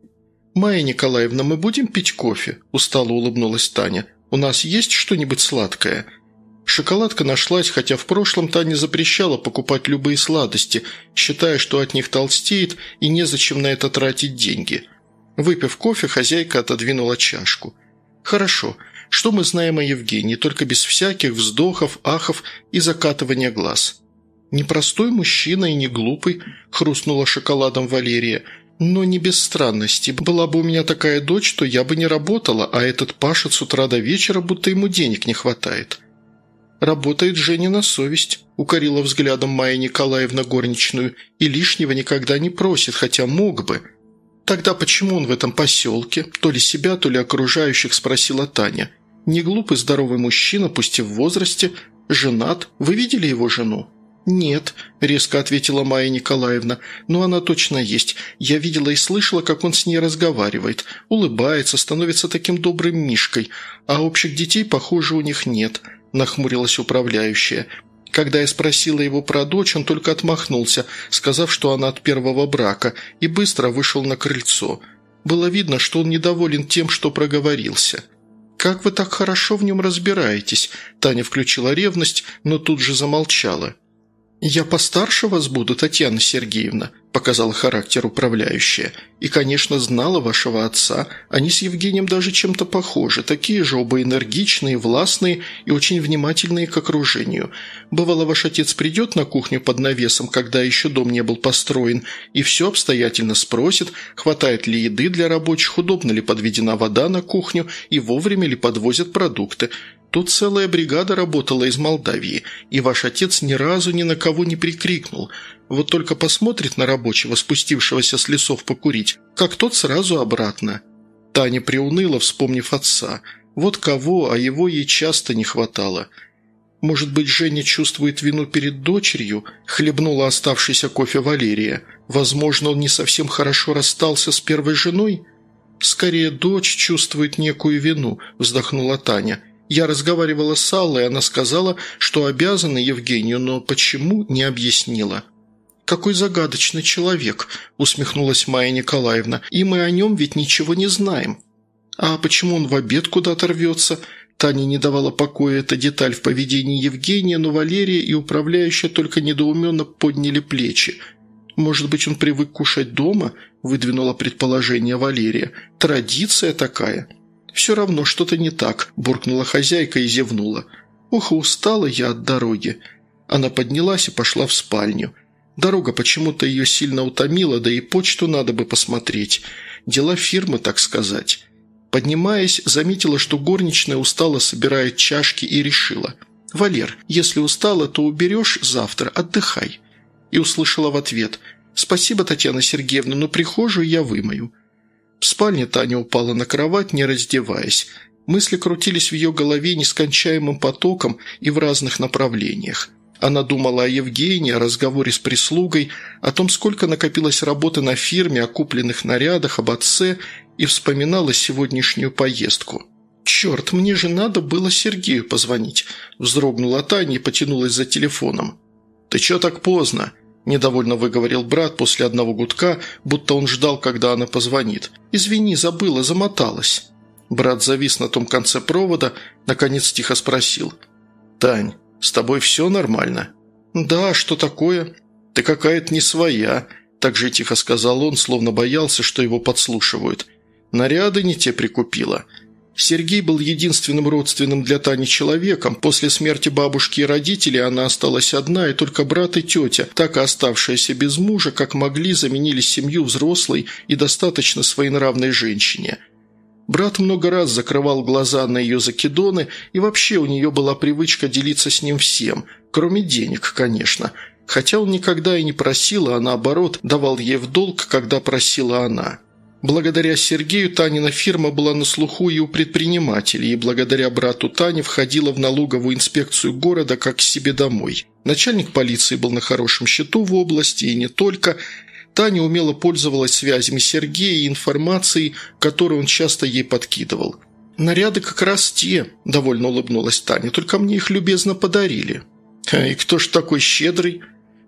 «Майя Николаевна, мы будем пить кофе?» – устало улыбнулась Таня. «У нас есть что-нибудь сладкое?» Шоколадка нашлась, хотя в прошлом Таня запрещала покупать любые сладости, считая, что от них толстеет и незачем на это тратить деньги. Выпив кофе, хозяйка отодвинула чашку. «Хорошо. Что мы знаем о Евгении, только без всяких вздохов, ахов и закатывания глаз?» «Непростой мужчина и не глупый», – хрустнула шоколадом Валерия. «Но не без странностей. Была бы у меня такая дочь, то я бы не работала, а этот пашет с утра до вечера, будто ему денег не хватает». «Работает Женя на совесть», – укорила взглядом Майя Николаевна горничную, «и лишнего никогда не просит, хотя мог бы». «Тогда почему он в этом поселке? То ли себя, то ли окружающих?» – спросила Таня. «Не глупый здоровый мужчина, пусть и в возрасте, женат. Вы видели его жену?» «Нет», – резко ответила Майя Николаевна, – «но она точно есть. Я видела и слышала, как он с ней разговаривает, улыбается, становится таким добрым мишкой, а общих детей, похоже, у них нет». – нахмурилась управляющая. Когда я спросила его про дочь, он только отмахнулся, сказав, что она от первого брака, и быстро вышел на крыльцо. Было видно, что он недоволен тем, что проговорился. «Как вы так хорошо в нем разбираетесь?» Таня включила ревность, но тут же замолчала. «Я постарше вас буду, Татьяна Сергеевна», – показала характер управляющая. «И, конечно, знала вашего отца. Они с Евгением даже чем-то похожи. Такие же оба энергичные, властные и очень внимательные к окружению. Бывало, ваш отец придет на кухню под навесом, когда еще дом не был построен, и все обстоятельно спросит, хватает ли еды для рабочих, удобно ли подведена вода на кухню и вовремя ли подвозят продукты. Тут целая бригада работала из Молдавии, и ваш отец ни разу ни на кого не прикрикнул. Вот только посмотрит на рабочего, спустившегося с лесов покурить, как тот сразу обратно». Таня приуныла, вспомнив отца. Вот кого, а его ей часто не хватало. «Может быть, Женя чувствует вину перед дочерью?» – хлебнула оставшийся кофе Валерия. «Возможно, он не совсем хорошо расстался с первой женой?» «Скорее, дочь чувствует некую вину», – вздохнула Таня. «Я разговаривала с Аллой, она сказала, что обязана Евгению, но почему, не объяснила». «Какой загадочный человек», – усмехнулась Майя Николаевна, – «и мы о нем ведь ничего не знаем». «А почему он в обед куда-то рвется?» Таня не давала покоя эта деталь в поведении Евгения, но Валерия и управляющая только недоуменно подняли плечи. «Может быть, он привык кушать дома?» – выдвинула предположение Валерия. «Традиция такая». «Все равно что-то не так», – буркнула хозяйка и зевнула. «Ох, устала я от дороги». Она поднялась и пошла в спальню. Дорога почему-то ее сильно утомила, да и почту надо бы посмотреть. Дела фирмы, так сказать. Поднимаясь, заметила, что горничная устало собирает чашки и решила: «Валер, если устала, то уберешь завтра, отдыхай». И услышала в ответ: «Спасибо, Татьяна Сергеевна, но прихожую я вымою». В спальне Таня упала на кровать, не раздеваясь. Мысли крутились в ее голове нескончаемым потоком и в разных направлениях. Она думала о Евгении, о разговоре с прислугой, о том, сколько накопилось работы на фирме, о купленных нарядах, об отце, и вспоминала сегодняшнюю поездку. «Черт, мне же надо было Сергею позвонить», – вздрогнула Таня и потянулась за телефоном. «Ты чё так поздно?» – недовольно выговорил брат после одного гудка, будто он ждал, когда она позвонит. «Извини, забыла, замоталась». Брат завис на том конце провода, наконец тихо спросил: «Тань, с тобой все нормально?» «Да, что такое?» «Ты какая-то не своя», – так же тихо сказал он, словно боялся, что его подслушивают. «Наряды не те прикупила». Сергей был единственным родственным для Тани человеком. После смерти бабушки и родителей она осталась одна, и только брат и тетя, так и оставшиеся без мужа, как могли, заменили семью взрослой и достаточно своенравной женщине. Брат много раз закрывал глаза на ее закидоны, и вообще у нее была привычка делиться с ним всем, кроме денег, конечно. Хотя он никогда и не просил, а наоборот, давал ей в долг, когда просила она. Благодаря Сергею Танина фирма была на слуху и у предпринимателей, и благодаря брату Тани входила в налоговую инспекцию города как к себе домой. Начальник полиции был на хорошем счету в области, и не только. Таня умело пользовалась связями Сергея и информацией, которую он часто ей подкидывал. «Наряды как раз те», – довольно улыбнулась Таня, – «только мне их любезно подарили». «И кто ж такой щедрый?»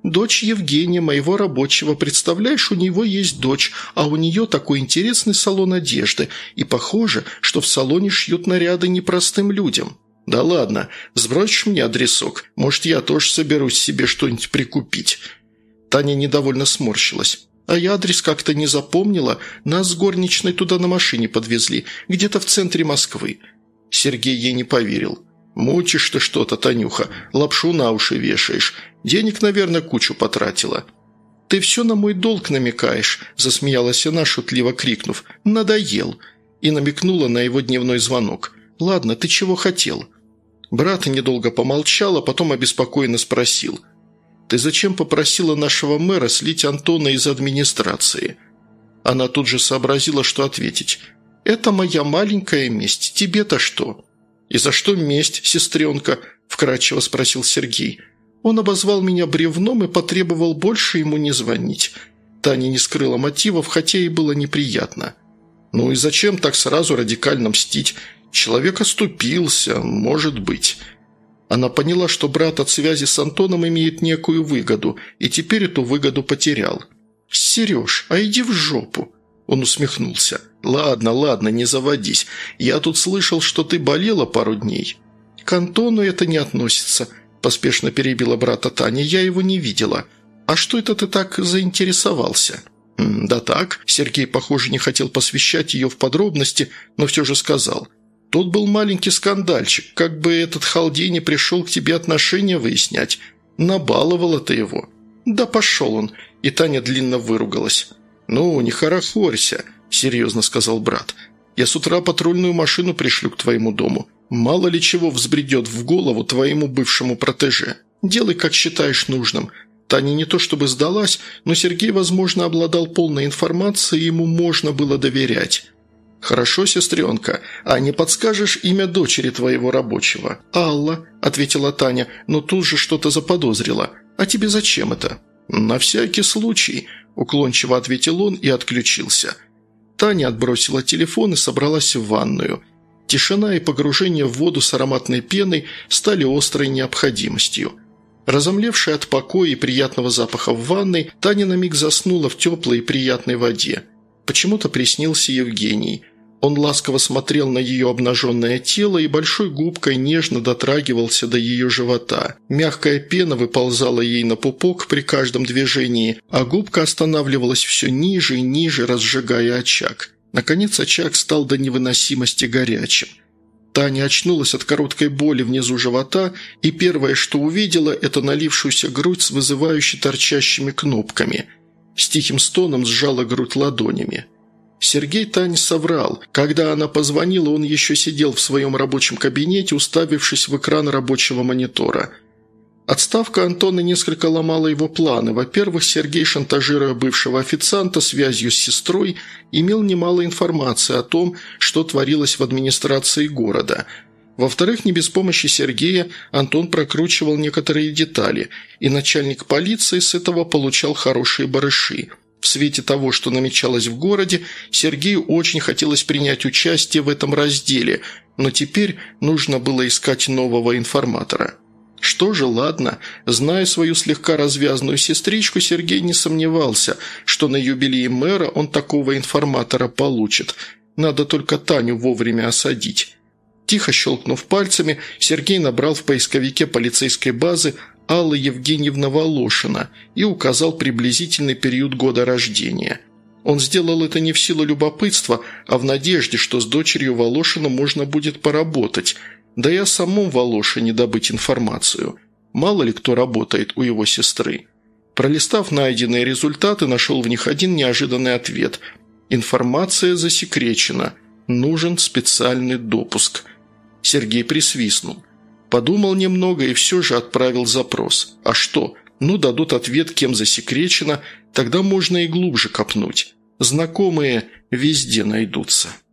Дочь Евгения, моего рабочего. Представляешь, у него есть дочь, а у нее такой интересный салон одежды. И похоже, что в салоне шьют наряды непростым людям». «Да ладно, сбросишь мне адресок? Может, я тоже соберусь себе что-нибудь прикупить?» Таня недовольно сморщилась. «А я адрес как-то не запомнила. Нас с горничной туда на машине подвезли, где-то в центре Москвы». Сергей ей не поверил. «Мучишь ты что-то, Танюха, лапшу на уши вешаешь. Денег, наверное, кучу потратила». «Ты все на мой долг намекаешь», – засмеялась она, шутливо крикнув. «Надоел». И намекнула на его дневной звонок. «Ладно, ты чего хотел?» Брат недолго помолчал, а потом обеспокоенно спросил. «Ты зачем попросила нашего мэра слить Антона из администрации?» Она тут же сообразила, что ответить. «Это моя маленькая месть. Тебе-то что?» «И за что месть, сестренка?» – вкратчиво спросил Сергей. «Он обозвал меня бревном и потребовал больше ему не звонить». Таня не скрыла мотивов, хотя ей было неприятно. «Ну и зачем так сразу радикально мстить? Человек оступился, может быть». Она поняла, что брат от связи с Антоном имеет некую выгоду, и теперь эту выгоду потерял. «Сереж, а иди в жопу!» Он усмехнулся. «Ладно, ладно, не заводись. Я тут слышал, что ты болела пару дней». «К Антону это не относится», – поспешно перебила брата Таня. «Я его не видела. А что это ты так заинтересовался?» «Да так». Сергей, похоже, не хотел посвящать ее в подробности, но все же сказал. «Тут был маленький скандальчик. Как бы этот халдей не пришел к тебе отношения выяснять. Набаловала ты его». «Да пошел он». И Таня длинно выругалась. «Ну, не хорохорься», – серьезно сказал брат. «Я с утра патрульную машину пришлю к твоему дому. Мало ли чего взбредет в голову твоему бывшему протеже. Делай, как считаешь нужным». Таня не то чтобы сдалась, но Сергей, возможно, обладал полной информацией, и ему можно было доверять. «Хорошо, сестренка. А не подскажешь имя дочери твоего рабочего?» «Алла», – ответила Таня, но тут же что-то заподозрила. «А тебе зачем это?» «На всякий случай», – уклончиво ответил он и отключился. Таня отбросила телефон и собралась в ванную. Тишина и погружение в воду с ароматной пеной стали острой необходимостью. Разомлевшая от покоя и приятного запаха в ванной, Таня на миг заснула в теплой и приятной воде. Почему-то приснился Евгений. Он ласково смотрел на ее обнаженное тело и большой губкой нежно дотрагивался до ее живота. Мягкая пена выползала ей на пупок при каждом движении, а губка останавливалась все ниже и ниже, разжигая очаг. Наконец очаг стал до невыносимости горячим. Таня очнулась от короткой боли внизу живота, и первое, что увидела, это налившуюся грудь с вызывающе торчащими кнопками. С тихим стоном сжала грудь ладонями. Сергей Тане соврал. Когда она позвонила, он еще сидел в своем рабочем кабинете, уставившись в экран рабочего монитора. Отставка Антона несколько ломала его планы. Во-первых, Сергей, шантажируя бывшего официанта связью с сестрой, имел немало информации о том, что творилось в администрации города. Во-вторых, не без помощи Сергея Антон прокручивал некоторые детали, и начальник полиции с этого получал хорошие барыши. В свете того, что намечалось в городе, Сергею очень хотелось принять участие в этом разделе, но теперь нужно было искать нового информатора. Что же, ладно, зная свою слегка развязную сестричку, Сергей не сомневался, что на юбилее мэра он такого информатора получит. Надо только Таню вовремя осадить. Тихо щелкнув пальцами, Сергей набрал в поисковике полицейской базы Алла Евгеньевна Волошина и указал приблизительный период года рождения. Он сделал это не в силу любопытства, а в надежде, что с дочерью Волошина можно будет поработать, да и о самом Волошине добыть информацию. Мало ли кто работает у его сестры. Пролистав найденные результаты, нашел в них один неожиданный ответ. Информация засекречена. Нужен специальный допуск. Сергей присвистнул. Подумал немного и все же отправил запрос. А что? Ну, дадут ответ, кем засекречено, тогда можно и глубже копнуть. Знакомые везде найдутся.